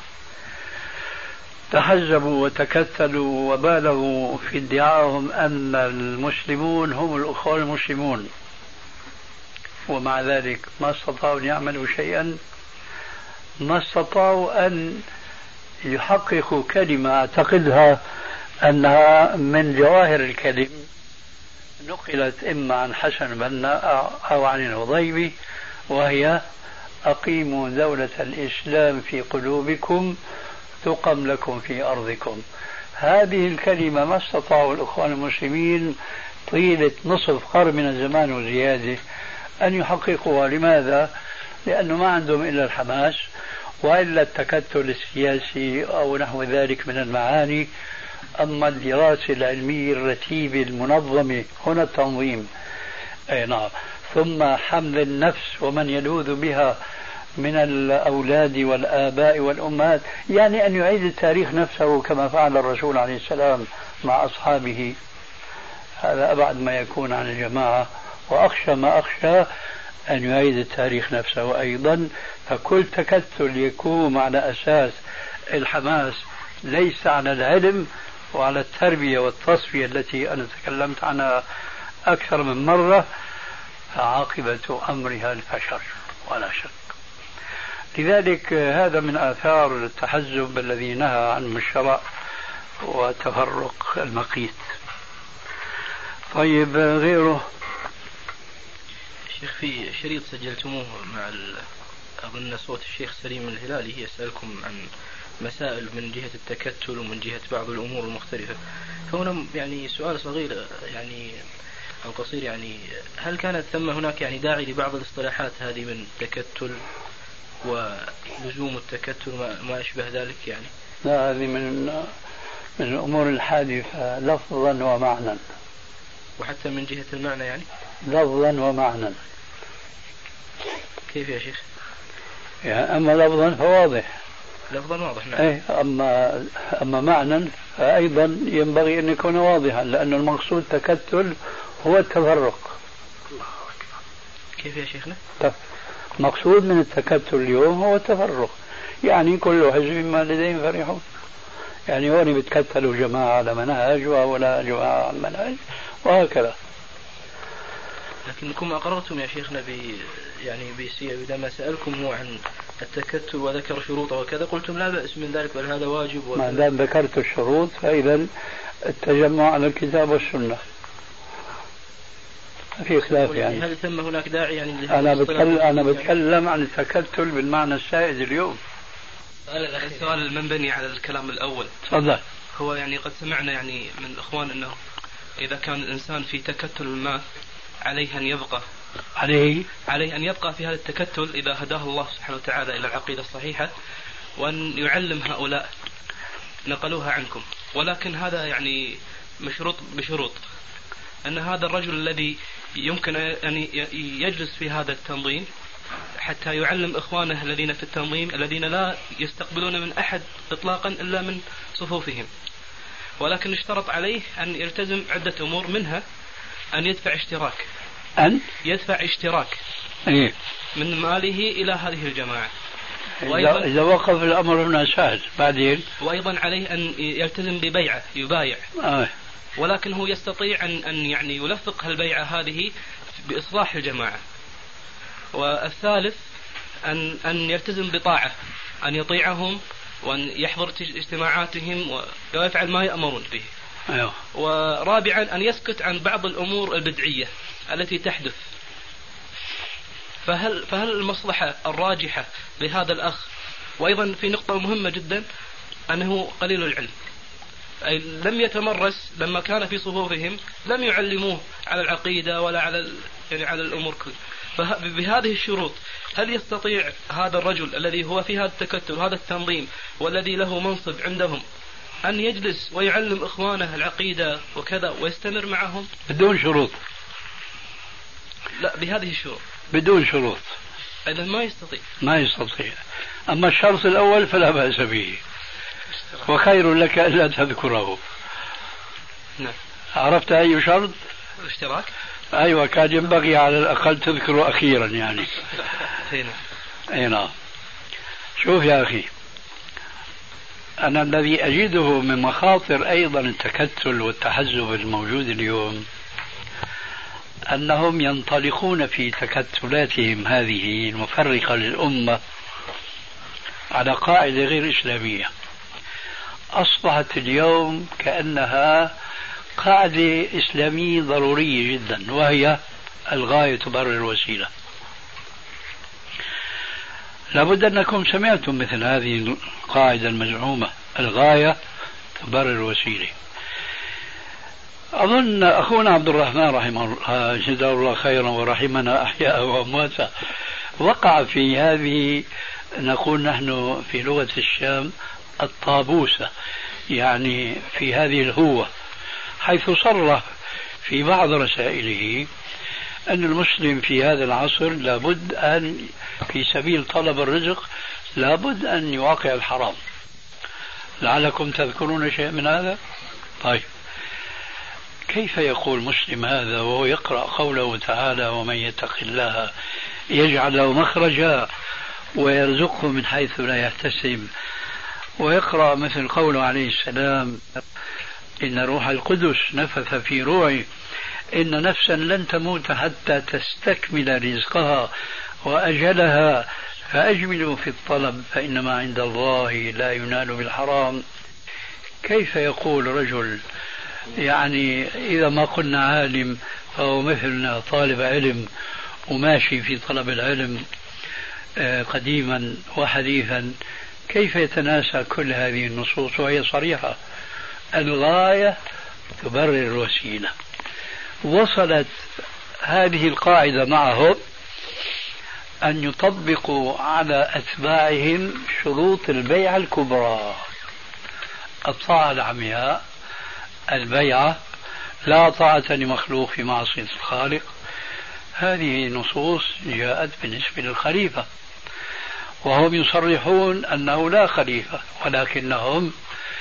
تحزبوا وتكتلوا وبالغوا في ادعائهم أن المسلمون هم الأخوان المسلمون، ومع ذلك ما استطاعوا أن يعملوا شيئا، ما استطاعوا أن يحققوا كلمة أعتقدها أنها من جواهر الكلم، نقلت إما عن حسن بنا أو عن الهضيبي، وهي أقيموا دولة الإسلام في قلوبكم تقم لكم في أرضكم. هذه الكلمة ما استطاعوا الإخوان المسلمين طيلة نصف قرن من الزمان وزيادة أن يحققوها. لماذا؟ لأنه ما عندهم إلا الحماس، وإلا التكتل السياسي أو نحو ذلك من المعاني. أما الدراسة العلمية الرتيبة المنظمة، هنا التنظيم، نعم، ثم حمل النفس ومن يلوذ بها من الأولاد والآباء والأمهات، يعني أن يعيد التاريخ نفسه كما فعل الرسول عليه السلام مع أصحابه. هذا أبعد ما يكون عن الجماعة، وأخشى ما أخشى أن يعيد التاريخ نفسه أيضا. فكل تكتل يكون على أساس الحماس ليس على العلم وعلى التربية والتصفية التي أنا تكلمت عنها أكثر من مرة، فعاقبة أمرها الفشل ولا شك. لذلك هذا من آثار التحزب الذي نهى عنه الشرع وتفرق المقيت. طيب غيره؟ شيخ في شريط سجلتموه مع أظن صوت الشيخ سليم الهلالي يسألكم عن مسائل من جهة التكتل ومن جهة بعض الأمور المختلفة. فهنا يعني سؤال صغير يعني أو قصير، يعني هل كانت ثم هناك يعني داعي لبعض الاصطلاحات هذه من التكتل ولزوم التكتل ما أشبه ذلك يعني؟ لا، هذه من الأمور الحادثة لفظا ومعنى. وحتى من جهة المعنى يعني؟ لفظا ومعنى. كيف يا شيخ؟ يعني أما لفظا فواضح، لفظا واضح نعم. أما معنى فأيضا ينبغي أن يكون واضحا، لأن المقصود تكتل هو التفرق. كيف يا شيخنا؟ مقصود من التكتل اليوم هو التفرق، يعني كل حزب ما لديهم فرحون. يعني هون بيتكتلوا جماعة على منهج وهؤلاء جماعة على منهج وهكذا. لكنكم أقررتم يا شيخنا يعني عندما سألكم هو عن التكتل وذكر شروطه وكذا قلتم لا بأس من ذلك بل هذا واجب. ما دام ذكرت الشروط فإذا التجمع على الكتاب والسنة في خلاف. يعني هل ثم هناك داعي يعني أنا بتكلم عن التكتل بالمعنى السائد اليوم. السؤال المنبني على الكلام الأول. تفضل. هو يعني قد سمعنا يعني من الإخوان أنه إذا كان الإنسان في تكتل ما عليه أن يبقى عليه أن يبقى في هذا التكتل إذا هداه الله سبحانه وتعالى إلى العقيدة الصحيحة، وأن يعلم هؤلاء نقلوها عنكم، ولكن هذا يعني مشروط بشروط أن هذا الرجل الذي يمكن أن يجلس في هذا التنظيم حتى يعلم إخوانه الذين في التنظيم الذين لا يستقبلون من أحد إطلاقا إلا من صفوفهم، ولكن اشترط عليه أن يلتزم عدة أمور، منها أن يدفع اشتراك، يدفع اشتراك من ماله إلى هذه الجماعة. إذا وقف الأمر هنا سهل بعدين. وأيضا عليه أن يلتزم ببيعة، يبايع، ولكن هو يستطيع أن يعني يلفق البيعة هذه بإصلاح الجماعة. والثالث أن يلتزم بطاعة، أن يطيعهم وأن يحضر اجتماعاتهم ويفعل ما يأمرون به. ورابعا أن يسكت عن بعض الأمور البدعية التي تحدث. فهل المصلحة الراجحة لهذا الأخ؟ وأيضا في نقطة مهمة جدا أنه قليل العلم، أي لم يتمرس لما كان في صفوفهم، لم يعلموه على العقيدة ولا على على الأمور كلها. فبهذه الشروط هل يستطيع هذا الرجل الذي هو في هذا التكتل وهذا التنظيم والذي له منصب عندهم أن يجلس ويعلم إخوانه العقيدة وكذا ويستمر معهم بدون شروط؟ لا، بهذه الشروط، بدون شروط. إذا ما يستطيع. أما الشرط الأول فلا بأس به، وخير لك ألا تذكره. نعم. عرفت أي شرط؟ الاشتراك. أيوة، كان ينبغي على الأقل تذكره أخيرا يعني. أي نعم. شوف يا أخي، أنا الذي أجده من مخاطر أيضا التكتل والتحزب الموجود اليوم أنهم ينطلقون في تكتلاتهم هذه المفرقة للأمة على قاعدة غير إسلامية، أصبحت اليوم كأنها قاعدة إسلامية ضرورية جدا، وهي الغاية تبرر الوسيلة. لابد أنكم سمعتم مثل هذه القاعدة المزعومة، الغاية تبرر الوسيلة. أظن أخونا عبد الرحمن رحمه الله جزاه الله خيرا ورحمنا أحياء وأمواتا وقع في هذه، نقول نحن في لغة الشام الطابوسة، يعني في هذه الهوة، حيث صرح في بعض رسائله أن المسلم في هذا العصر لابد أن في سبيل طلب الرزق لابد أن يواقع الحرام. لعلكم تذكرون شيء من هذا؟ طيب، كيف يقول مسلم هذا وهو يقرأ قوله تعالى ومن يتق الله يجعل له مخرجا ويرزقه من حيث لا يحتسب، ويقرأ مثل قوله عليه السلام إن روح القدس نفث في روعي إن نفسا لن تموت حتى تستكمل رزقها وأجلها فأجملوا في الطلب فإنما عند الله لا ينال بالحرام. كيف يقول رجل يعني إذا ما قلنا عالم فهو مثلنا طالب علم وماشي في طلب العلم قديما وحديثا، كيف يتناسى كل هذه النصوص وهي صريحة؟ الغاية تبرر الوسيلة. وصلت هذه القاعدة معهم أن يطبقوا على أتباعهم شروط البيعة الكبرى، الطاعة العمياء، البيعة، لا طاعة لمخلوق في معصية الخالق. هذه نصوص جاءت بالنسبة للخليفة، وهم يصرحون أنه لا خليفة، ولكنهم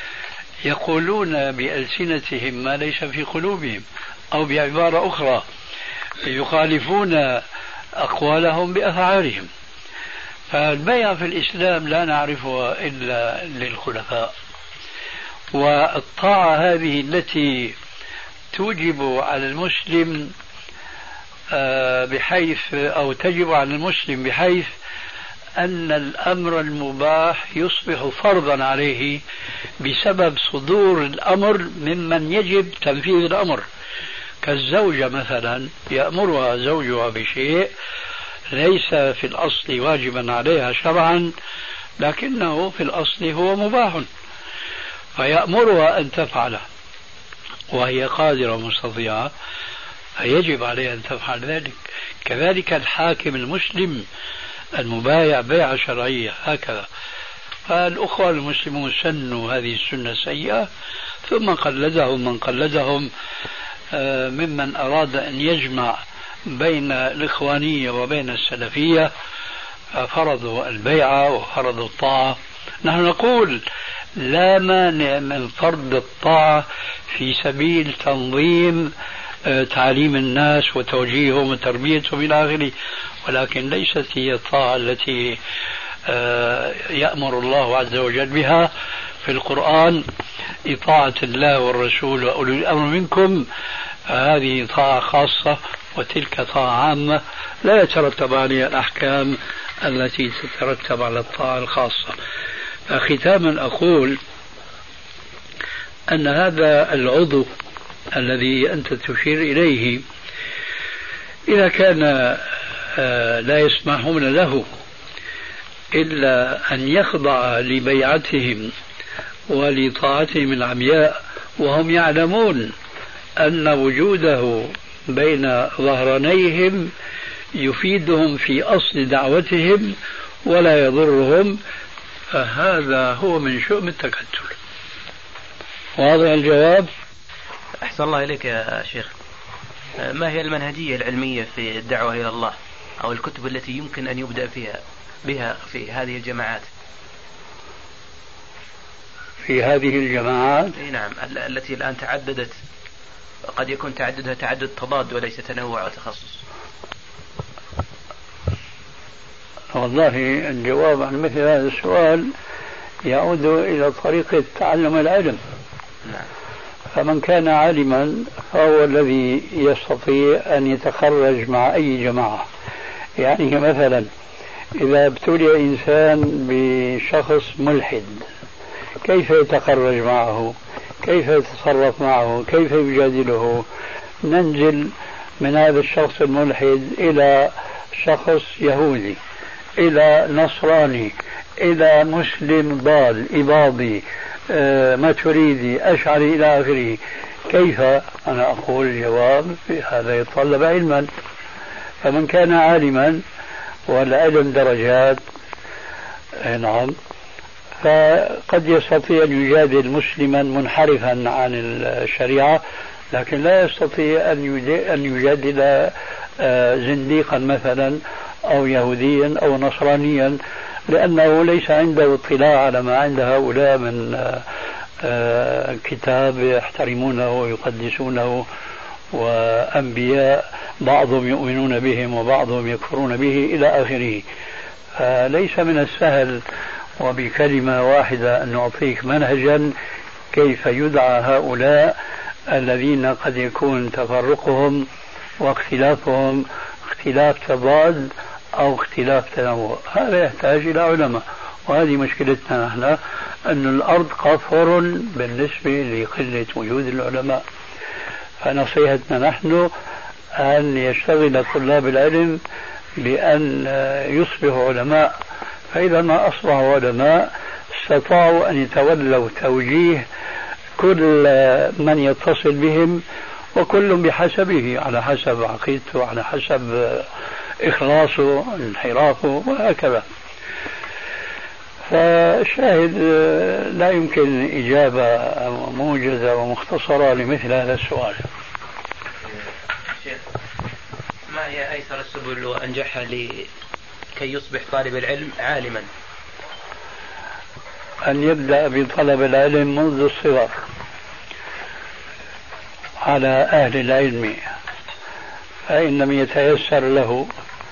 يقولون بألسنتهم ما ليس في قلوبهم، أو بعبارة أخرى يخالفون أقوالهم بأفعالهم. فالبيعة في الإسلام لا نعرفها إلا للخلفاء، والطاعة هذه التي توجب على المسلم بحيث أو تجب على المسلم بحيث أن الأمر المباح يصبح فرضا عليه بسبب صدور الأمر ممن يجب تنفيذ الأمر، كالزوجة مثلا يأمرها زوجها بشيء ليس في الأصل واجبا عليها شرعا لكنه في الأصل هو مباح، فيأمرها أن تفعله. وهي قادرة مستطيعة فيجب عليها أن تفعل ذلك. كذلك الحاكم المسلم المبايع بيعة شرعية هكذا. فالأخوة المسلمون سنوا هذه السنة السيئة ثم قلدهم من قلدهم ممن أراد أن يجمع بين الإخوانية وبين السلفية، فرضوا البيعة وفرضوا الطاعة. نحن نقول لا مانع من فرض الطاعة في سبيل تنظيم تعليم الناس وتوجيههم وتربيتهم إلى آخره، ولكن ليست هي الطاعة التي يأمر الله عز وجل بها في القرآن. إطاعة الله والرسول وأولي الأمر منكم، هذه طاعة خاصة وتلك طاعة عامة لا يترتب عليها الأحكام التي تترتب على الطاعة الخاصة. ختاما أقول أن هذا العضو الذي أنت تشير إليه إذا كان لا يسمحون له إلا أن يخضع لبيعتهم ولطاعتهم العمياء وهم يعلمون أن وجوده بين ظهرانيهم يفيدهم في أصل دعوتهم ولا يضرهم، فهذا هو من شؤم التكتل. واضح الجواب؟ أحسن الله إليك يا شيخ. ما هي المنهجية العلمية في الدعوة إلى الله أو الكتب التي يمكن أن يبدأ بها في هذه الجماعات؟ في هذه الجماعات؟ نعم، التي الآن تعددت، قد يكون تعددها تعدد تضاد وليس تنوع وتخصص. والله الجواب عن مثل هذا السؤال يعود إلى طريقة تعلم العلم. نعم. فمن كان عالما فهو الذي يستطيع أن يتخرج مع أي جماعة. يعني مثلا إذا ابتلي إنسان بشخص ملحد كيف يتخرج معه؟ كيف يتصرف معه؟ كيف يجادله؟ ننزل من هذا الشخص الملحد إلى شخص يهودي، إلى نصراني، إلى مسلم ضال إباضي ماتريدي أشعري إلى آخره. كيف؟ أنا أقول الجواب هذا يتطلب علما. فمن كان عالما والعلم درجات، نعم، فقد يستطيع أن يجادل مسلما منحرفا عن الشريعة، لكن لا يستطيع أن يجادل زنديقا مثلا أو يهوديا أو نصرانيا، لأنه ليس عنده اطلاع على ما عند هؤلاء من كتاب يحترمونه ويقدسونه وأنبياء بعضهم يؤمنون بهم وبعضهم يكفرون به إلى آخره. ليس من السهل وبكلمة واحدة أن نعطيك منهجا كيف يدعى هؤلاء الذين قد يكون تفرقهم واختلافهم اختلاف تضاد أو اختلاف تنوع. هذا يحتاج إلى علماء، وهذه مشكلتنا نحن، أن الأرض قفر بالنسبة لقلة وجود العلماء. فنصيحتنا نحن أن يشتغل طلاب العلم بأن يصبحوا علماء، فإذا ما أصبحوا علماء استطاعوا أن يتولوا توجيه كل من يتصل بهم، وكل بحسبه، على حسب عقيدته، على حسب إخلاصه، انحرافه، وهكذا. فالشاهد لا يمكن إجابة موجزة ومختصرة لمثل هذا السؤال. ما هي أيسر السبل وأنجحها لكي يصبح طالب العلم عالما؟ أن يبدأ بطلب العلم منذ الصغر على أهل العلم، فإن لم يتيسر له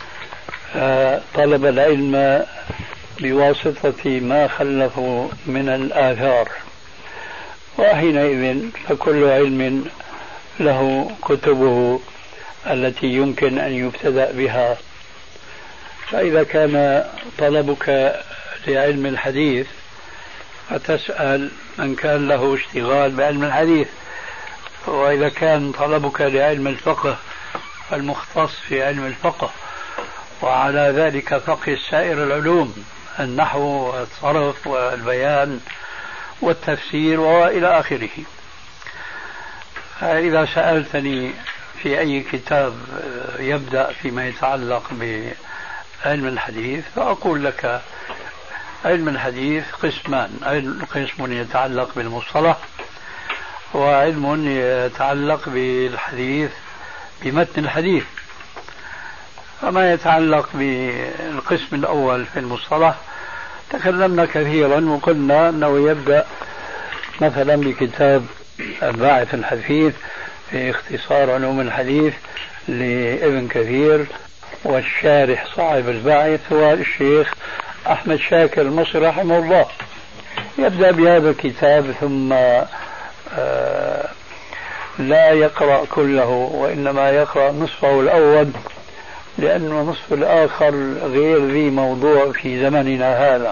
طلب العلم بواسطة ما خلفوا من الآثار، وحينئذ فكل علم له كتبه التي يمكن أن يبتدأ بها. فإذا كان طلبك لعلم الحديث فتسأل من كان له اشتغال بعلم الحديث، وإذا كان طلبك لعلم الفقه فالمختص في علم الفقه، وعلى ذلك فقه سائر العلوم، النحو والصرف والبيان والتفسير وإلى آخره. إذا سألتني في أي كتاب يبدأ فيما يتعلق بعلم الحديث فأقول لك علم الحديث قسمان، قسم يتعلق بالمصطلح وعلم يتعلق بالحديث بمتن الحديث. فما يتعلق بالقسم الأول في المصطلح تكلمنا كثيرا وقلنا أنه يبدأ مثلا بكتاب الباعث الحثيث في اختصار علوم الحديث لابن كثير، والشارح صاحب الباعث هو الشيخ أحمد شاكر المصري رحمه الله. يبدأ بهذا الكتاب ثم لا يقرأ كله وإنما يقرأ نصفه الأول، لأن النصف الآخر غير ذي موضوع في زمننا هذا.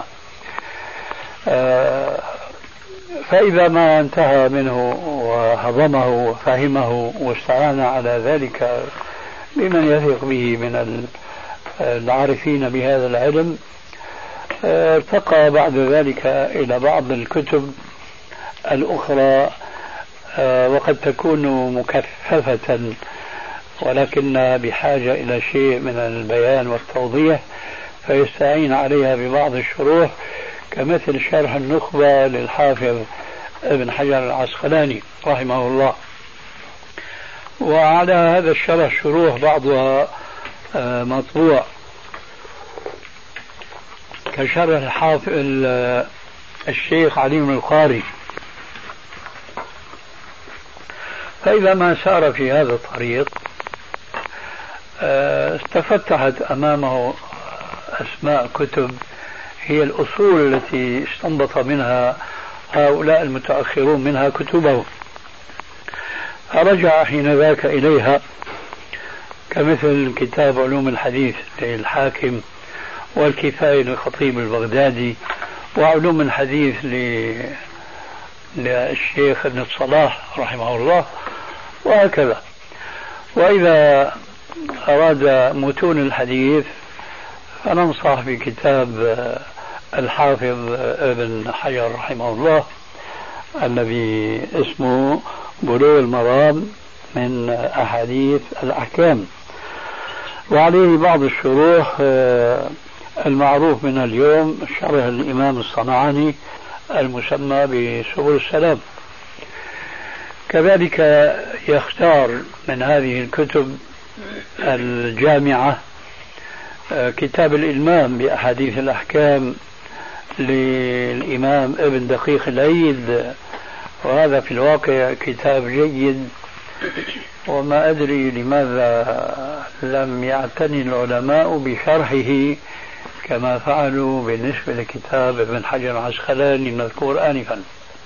فإذا ما انتهى منه وهضمه وفهمه واستعان على ذلك بمن يثق به من العارفين بهذا العلم، ارتقى بعد ذلك إلى بعض الكتب الأخرى وقد تكون مكثفة ولكن بحاجة إلى شيء من البيان والتوضيح، فيستعين عليها ببعض الشروح كمثل شرح النخبة للحافظ ابن حجر العسقلاني رحمه الله. وعلى هذا الشرح شروح بعضها مطبوع كشرح الحافظ الشيخ علي بن القاري. فإذا ما سار في هذا الطريق استفتحت أمامه أسماء كتب هي الأصول التي استنبط منها هؤلاء المتأخرون منها كتبه، فرجع حين ذاك إليها كمثل كتاب علوم الحديث للحاكم، والكفاية للخطيب البغدادي، وعلوم الحديث للشيخ ابن الصلاح رحمه الله، وهكذا. وإذا أراد متون الحديث فننصح بكتاب الحافظ ابن حجر رحمه الله الذي اسمه بلوغ المرام من أحاديث الأحكام، وعليه بعض الشروح المعروف من اليوم شرح الإمام الصنعاني المسمى بسبل السلام. كذلك يختار من هذه الكتب الجامعة كتاب الإلمام بأحاديث الأحكام للإمام ابن دقيق العيد، وهذا في الواقع كتاب جيد، وما أدري لماذا لم يعتني العلماء بشرحه كما فعلوا بالنسبة لكتاب ابن حجر العسقلاني المذكور آنفا.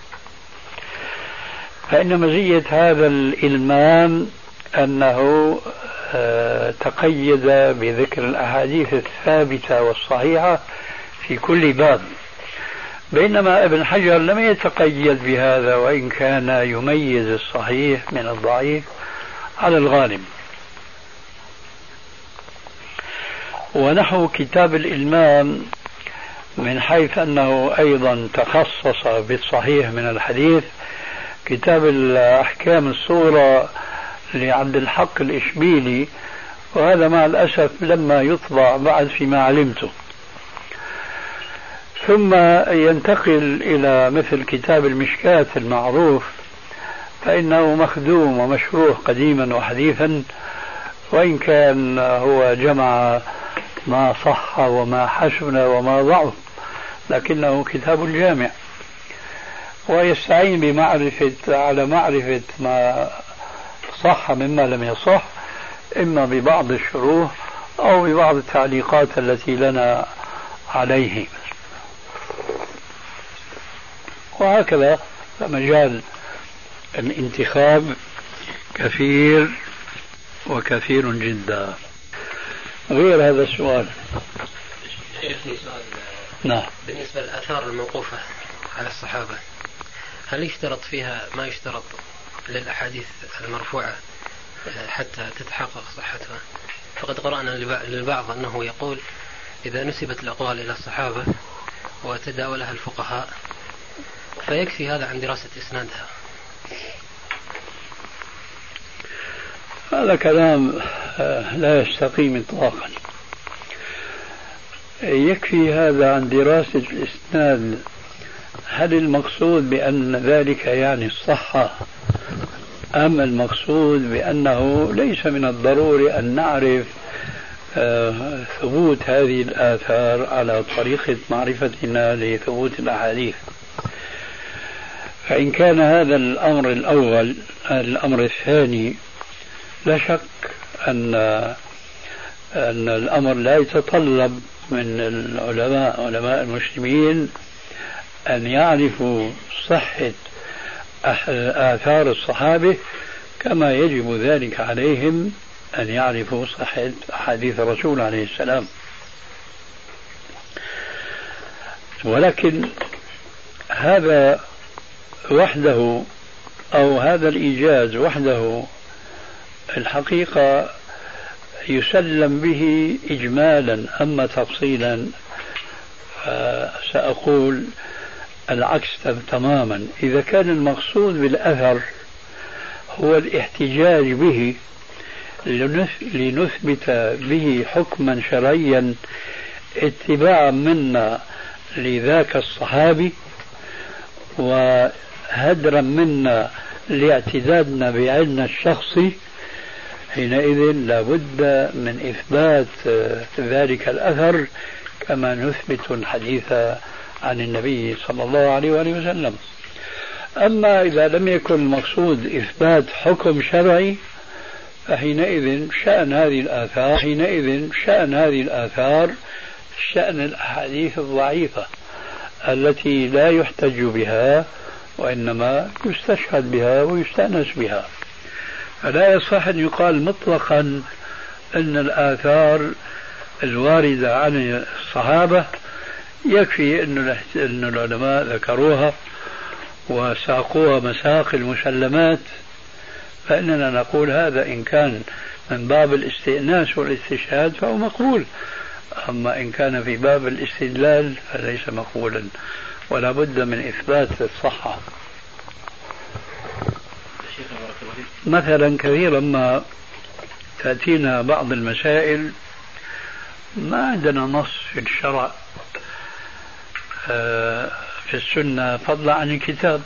فإن مزية هذا الإلمام أنه تقيد بذكر الأحاديث الثابتة والصحيحة في كل باب، بينما ابن حجر لم يتقيد بهذا، وإن كان يميز الصحيح من الضعيف على الغالب. ونحو كتاب الإلمام من حيث أنه أيضا تخصص بالصحيح من الحديث كتاب الأحكام الصغرى لعبد الحق الإشبيلي، وهذا مع الأسف لما يطبع بعد فيما علمته. ثم ينتقل إلى مثل كتاب المشكاة المعروف، فإنه مخدوم ومشروح قديما وحديثا، وإن كان هو جمع ما صح وما حسن وما ضعف، لكنه كتاب جامع، ويستعين على معرفة ما صح مما لم يصح، إما ببعض الشروح أو ببعض التعليقات التي لنا عليه، وهكذا. فمجال الانتخاب كثير وكثير جدا. غير هذا السؤال. نعم. بالنسبة للآثار الموقوفة على الصحابة، هل يشترط فيها ما يشترط للأحاديث المرفوعة حتى تتحقق صحتها؟ فقد قرأنا للبعض أنه يقول إذا نسبت الأقوال إلى الصحابة وتداولها الفقهاء فيكفي هذا عن دراسة إسنادها. هذا كلام لا يستقيم إطلاقا. يكفي هذا عن دراسة الإسناد. هل المقصود بأن ذلك يعني الصحة، أم المقصود بأنه ليس من الضروري أن نعرف ثبوت هذه الآثار على طريقة معرفتنا لثبوت الأحاديث؟ فإن كان هذا الأمر الأول، الأمر الثاني لا شك أن الأمر لا يتطلب من العلماء، علماء المسلمين، أن يعرفوا صحة آثار الصحابة كما يجب ذلك عليهم أن يعرفوا صحة أحاديث الرسول عليه السلام. ولكن هذا وحده أو هذا الإيجاز وحده الحقيقة يسلم به إجمالا، أما تفصيلا سأقول العكس تماما. إذا كان المقصود بالأثر هو الاحتجاج به لنثبت به حكما شرعيا اتباعا منا لذاك الصحابي وهدرا منا لاعتدادنا بعلمنا الشخصي، حينئذ لابد من إثبات ذلك الأثر كما نثبت الحديث عن النبي صلى الله عليه وآله وسلم. أما إذا لم يكن المقصود إثبات حكم شرعي فحينئذ شأن هذه الآثار شأن الأحاديث الضعيفة التي لا يحتج بها وإنما يستشهد بها ويستأنس بها. فلا يصح أن يقال مطلقا أن الآثار الواردة عن الصحابة يكفي أن العلماء ذكروها وساقوها مساق المسلمات، فإننا نقول هذا إن كان من باب الاستئناس والاستشهاد فهو مقبول، أما إن كان في باب الاستدلال فليس مقبولا، ولا بد من إثبات الصحة. مثلا كثيرا ما تأتينا بعض المسائل ما عندنا نص في الشرع في السنة فضلا عن الكتاب،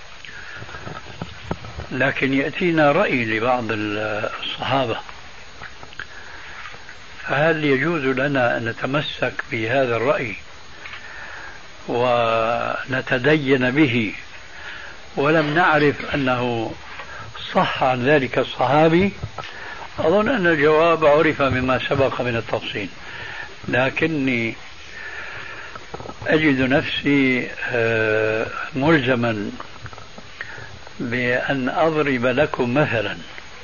لكن يأتينا رأي لبعض الصحابة، فهل يجوز لنا أن نتمسك بهذا الرأي ونتدين به ولم نعرف أنه صح عن ذلك الصحابي؟ أظن أن الجواب عرف مما سبق من التفصيل، لكني أجد نفسي ملزما بأن أضرب لكم مثلا.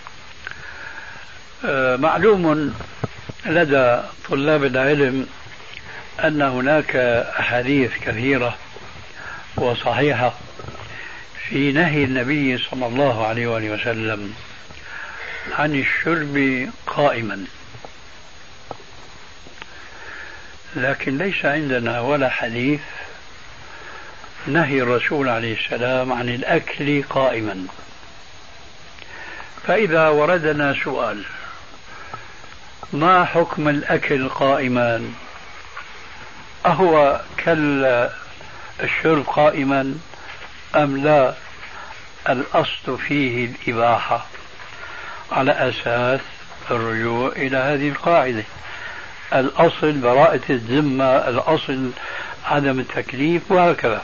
معلوم لدى طلاب العلم أن هناك أحاديث كثيرة وصحيحة في نهي النبي صلى الله عليه وآله وسلم عن الشرب قائما، لكن ليس عندنا ولا حديث نهي الرسول عليه السلام عن الأكل قائما. فإذا وردنا سؤال ما حكم الأكل قائما، أهو كالشرب قائما أم لا؟ الأصل فيه الإباحة على أساس الرجوع إلى هذه القاعدة، الأصل براءة الذمة، الأصل عدم التكليف، وهكذا.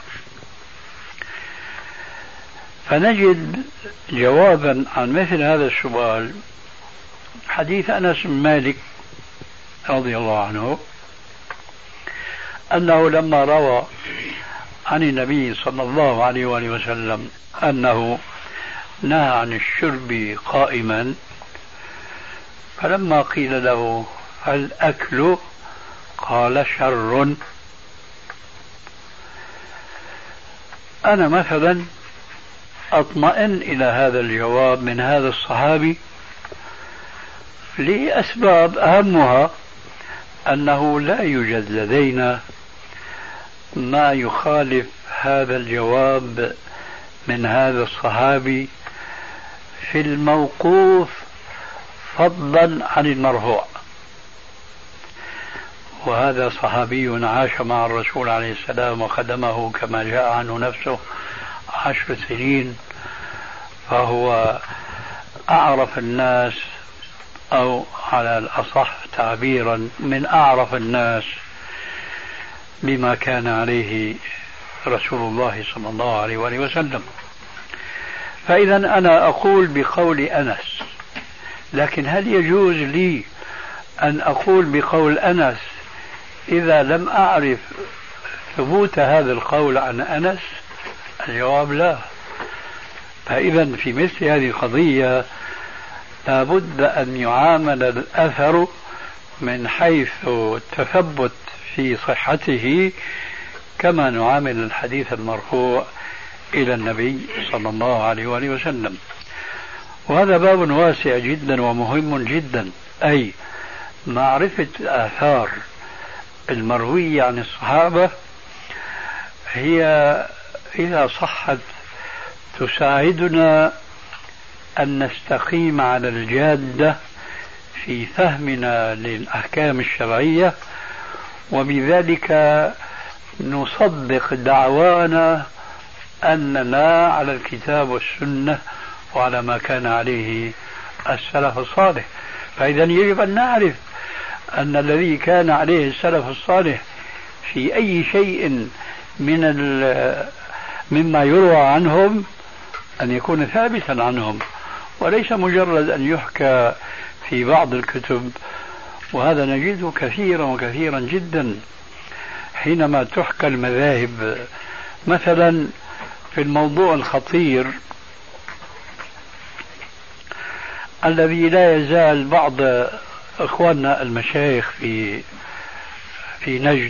فنجد جوابا عن مثل هذا السؤال حديث أنس بن مالك رضي الله عنه أنه لما روى عن النبي صلى الله عليه وآله وسلم أنه نهى عن الشرب قائما، فلما قيل له هل أكل قال شر. أنا مثلا أطمئن إلى هذا الجواب من هذا الصحابي لأسباب أهمها أنه لا يوجد لدينا ما يخالف هذا الجواب من هذا الصحابي في الموقوف فضلا عن المرفوع. وهذا صحابي عاش مع الرسول عليه السلام وخدمه كما جاء عنه نفسه 10 سنين، فهو أعرف الناس، أو على الأصح تعبيرا من أعرف الناس بما كان عليه رسول الله صلى الله عليه وآله وسلم. فإذا أنا أقول بقول أنس، لكن هل يجوز لي أن أقول بقول أنس إذا لم أعرف ثبوت هذا القول عن أنس؟ الجواب لا. فإذا في مثل هذه القضية لابد أن يعامل الأثر من حيث التثبت في صحته كما نعامل الحديث المرفوع إلى النبي صلى الله عليه وآله وسلم. وهذا باب واسع جدا ومهم جدا، أي معرفة الآثار المروية عن الصحابة هي إذا صحت تساعدنا أن نستقيم على الجادة في فهمنا للأحكام الشرعية، وبذلك نصدق دعوانا أننا على الكتاب والسنة وعلى ما كان عليه السلف الصالح. فإذا يجب أن نعرف أن الذي كان عليه السلف الصالح في أي شيء مما يروى عنهم أن يكون ثابتا عنهم، وليس مجرد أن يحكى في بعض الكتب. وهذا نجده كثيرا وكثيرا جدا حينما تحكى المذاهب. مثلا في الموضوع الخطير الذي لا يزال بعض إخواننا المشايخ في نجد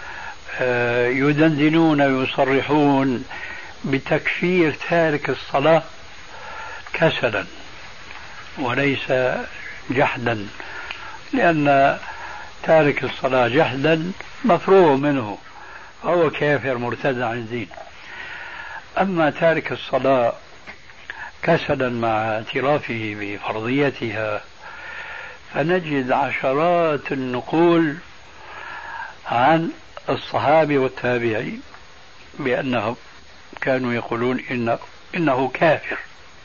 يدندنون ويصرحون بتكفير تارك الصلاة كسلا وليس جحدا، لأن تارك الصلاة جحدا مفروغ منه فهو كافر مرتد عن الدين. أما تارك الصلاة كسلا مع اعترافه بفرضيتها فنجد عشرات النقول عن الصحابة والتابعين بأنهم كانوا يقولون إنه كافر.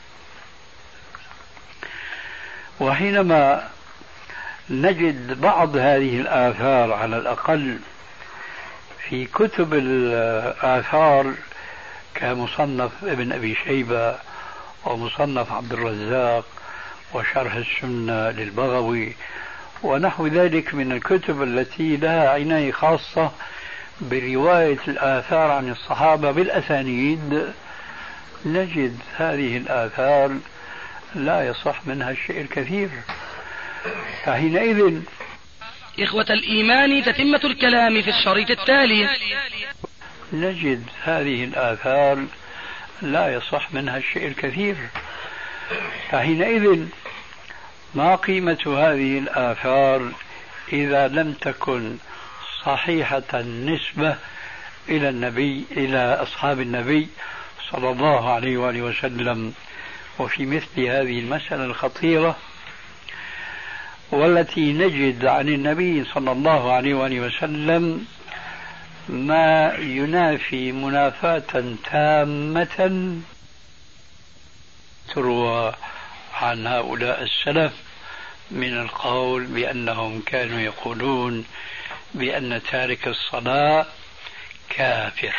وحينما نجد بعض هذه الآثار على الأقل في كتب الآثار كمصنف ابن أبي شيبة ومصنف عبد الرزاق وشرح السنة للبغوي ونحو ذلك من الكتب التي لها عناية خاصة برواية الآثار عن الصحابة بالأسانيد، نجد هذه الآثار لا يصح منها الشيء الكثير. فحينئذ إخوة الإيمان تتمة الكلام في الشريط التالي. نجد هذه الآثار لا يصح منها الشيء الكثير. فحينئذ ما قيمة هذه الآثار إذا لم تكن صحيحة النسبة إلى النبي، إلى أصحاب النبي صلى الله عليه وآله وسلم؟ وفي مثل هذه المسألة الخطيرة والتي نجد عن النبي صلى الله عليه وآله وسلم ما ينافي منافاة تامة تروى عن هؤلاء السلف من القول بأنهم كانوا يقولون بأن تارك الصلاة كافر.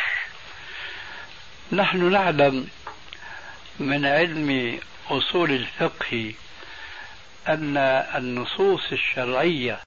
نحن نعلم من علم أصول الفقه أن النصوص الشرعية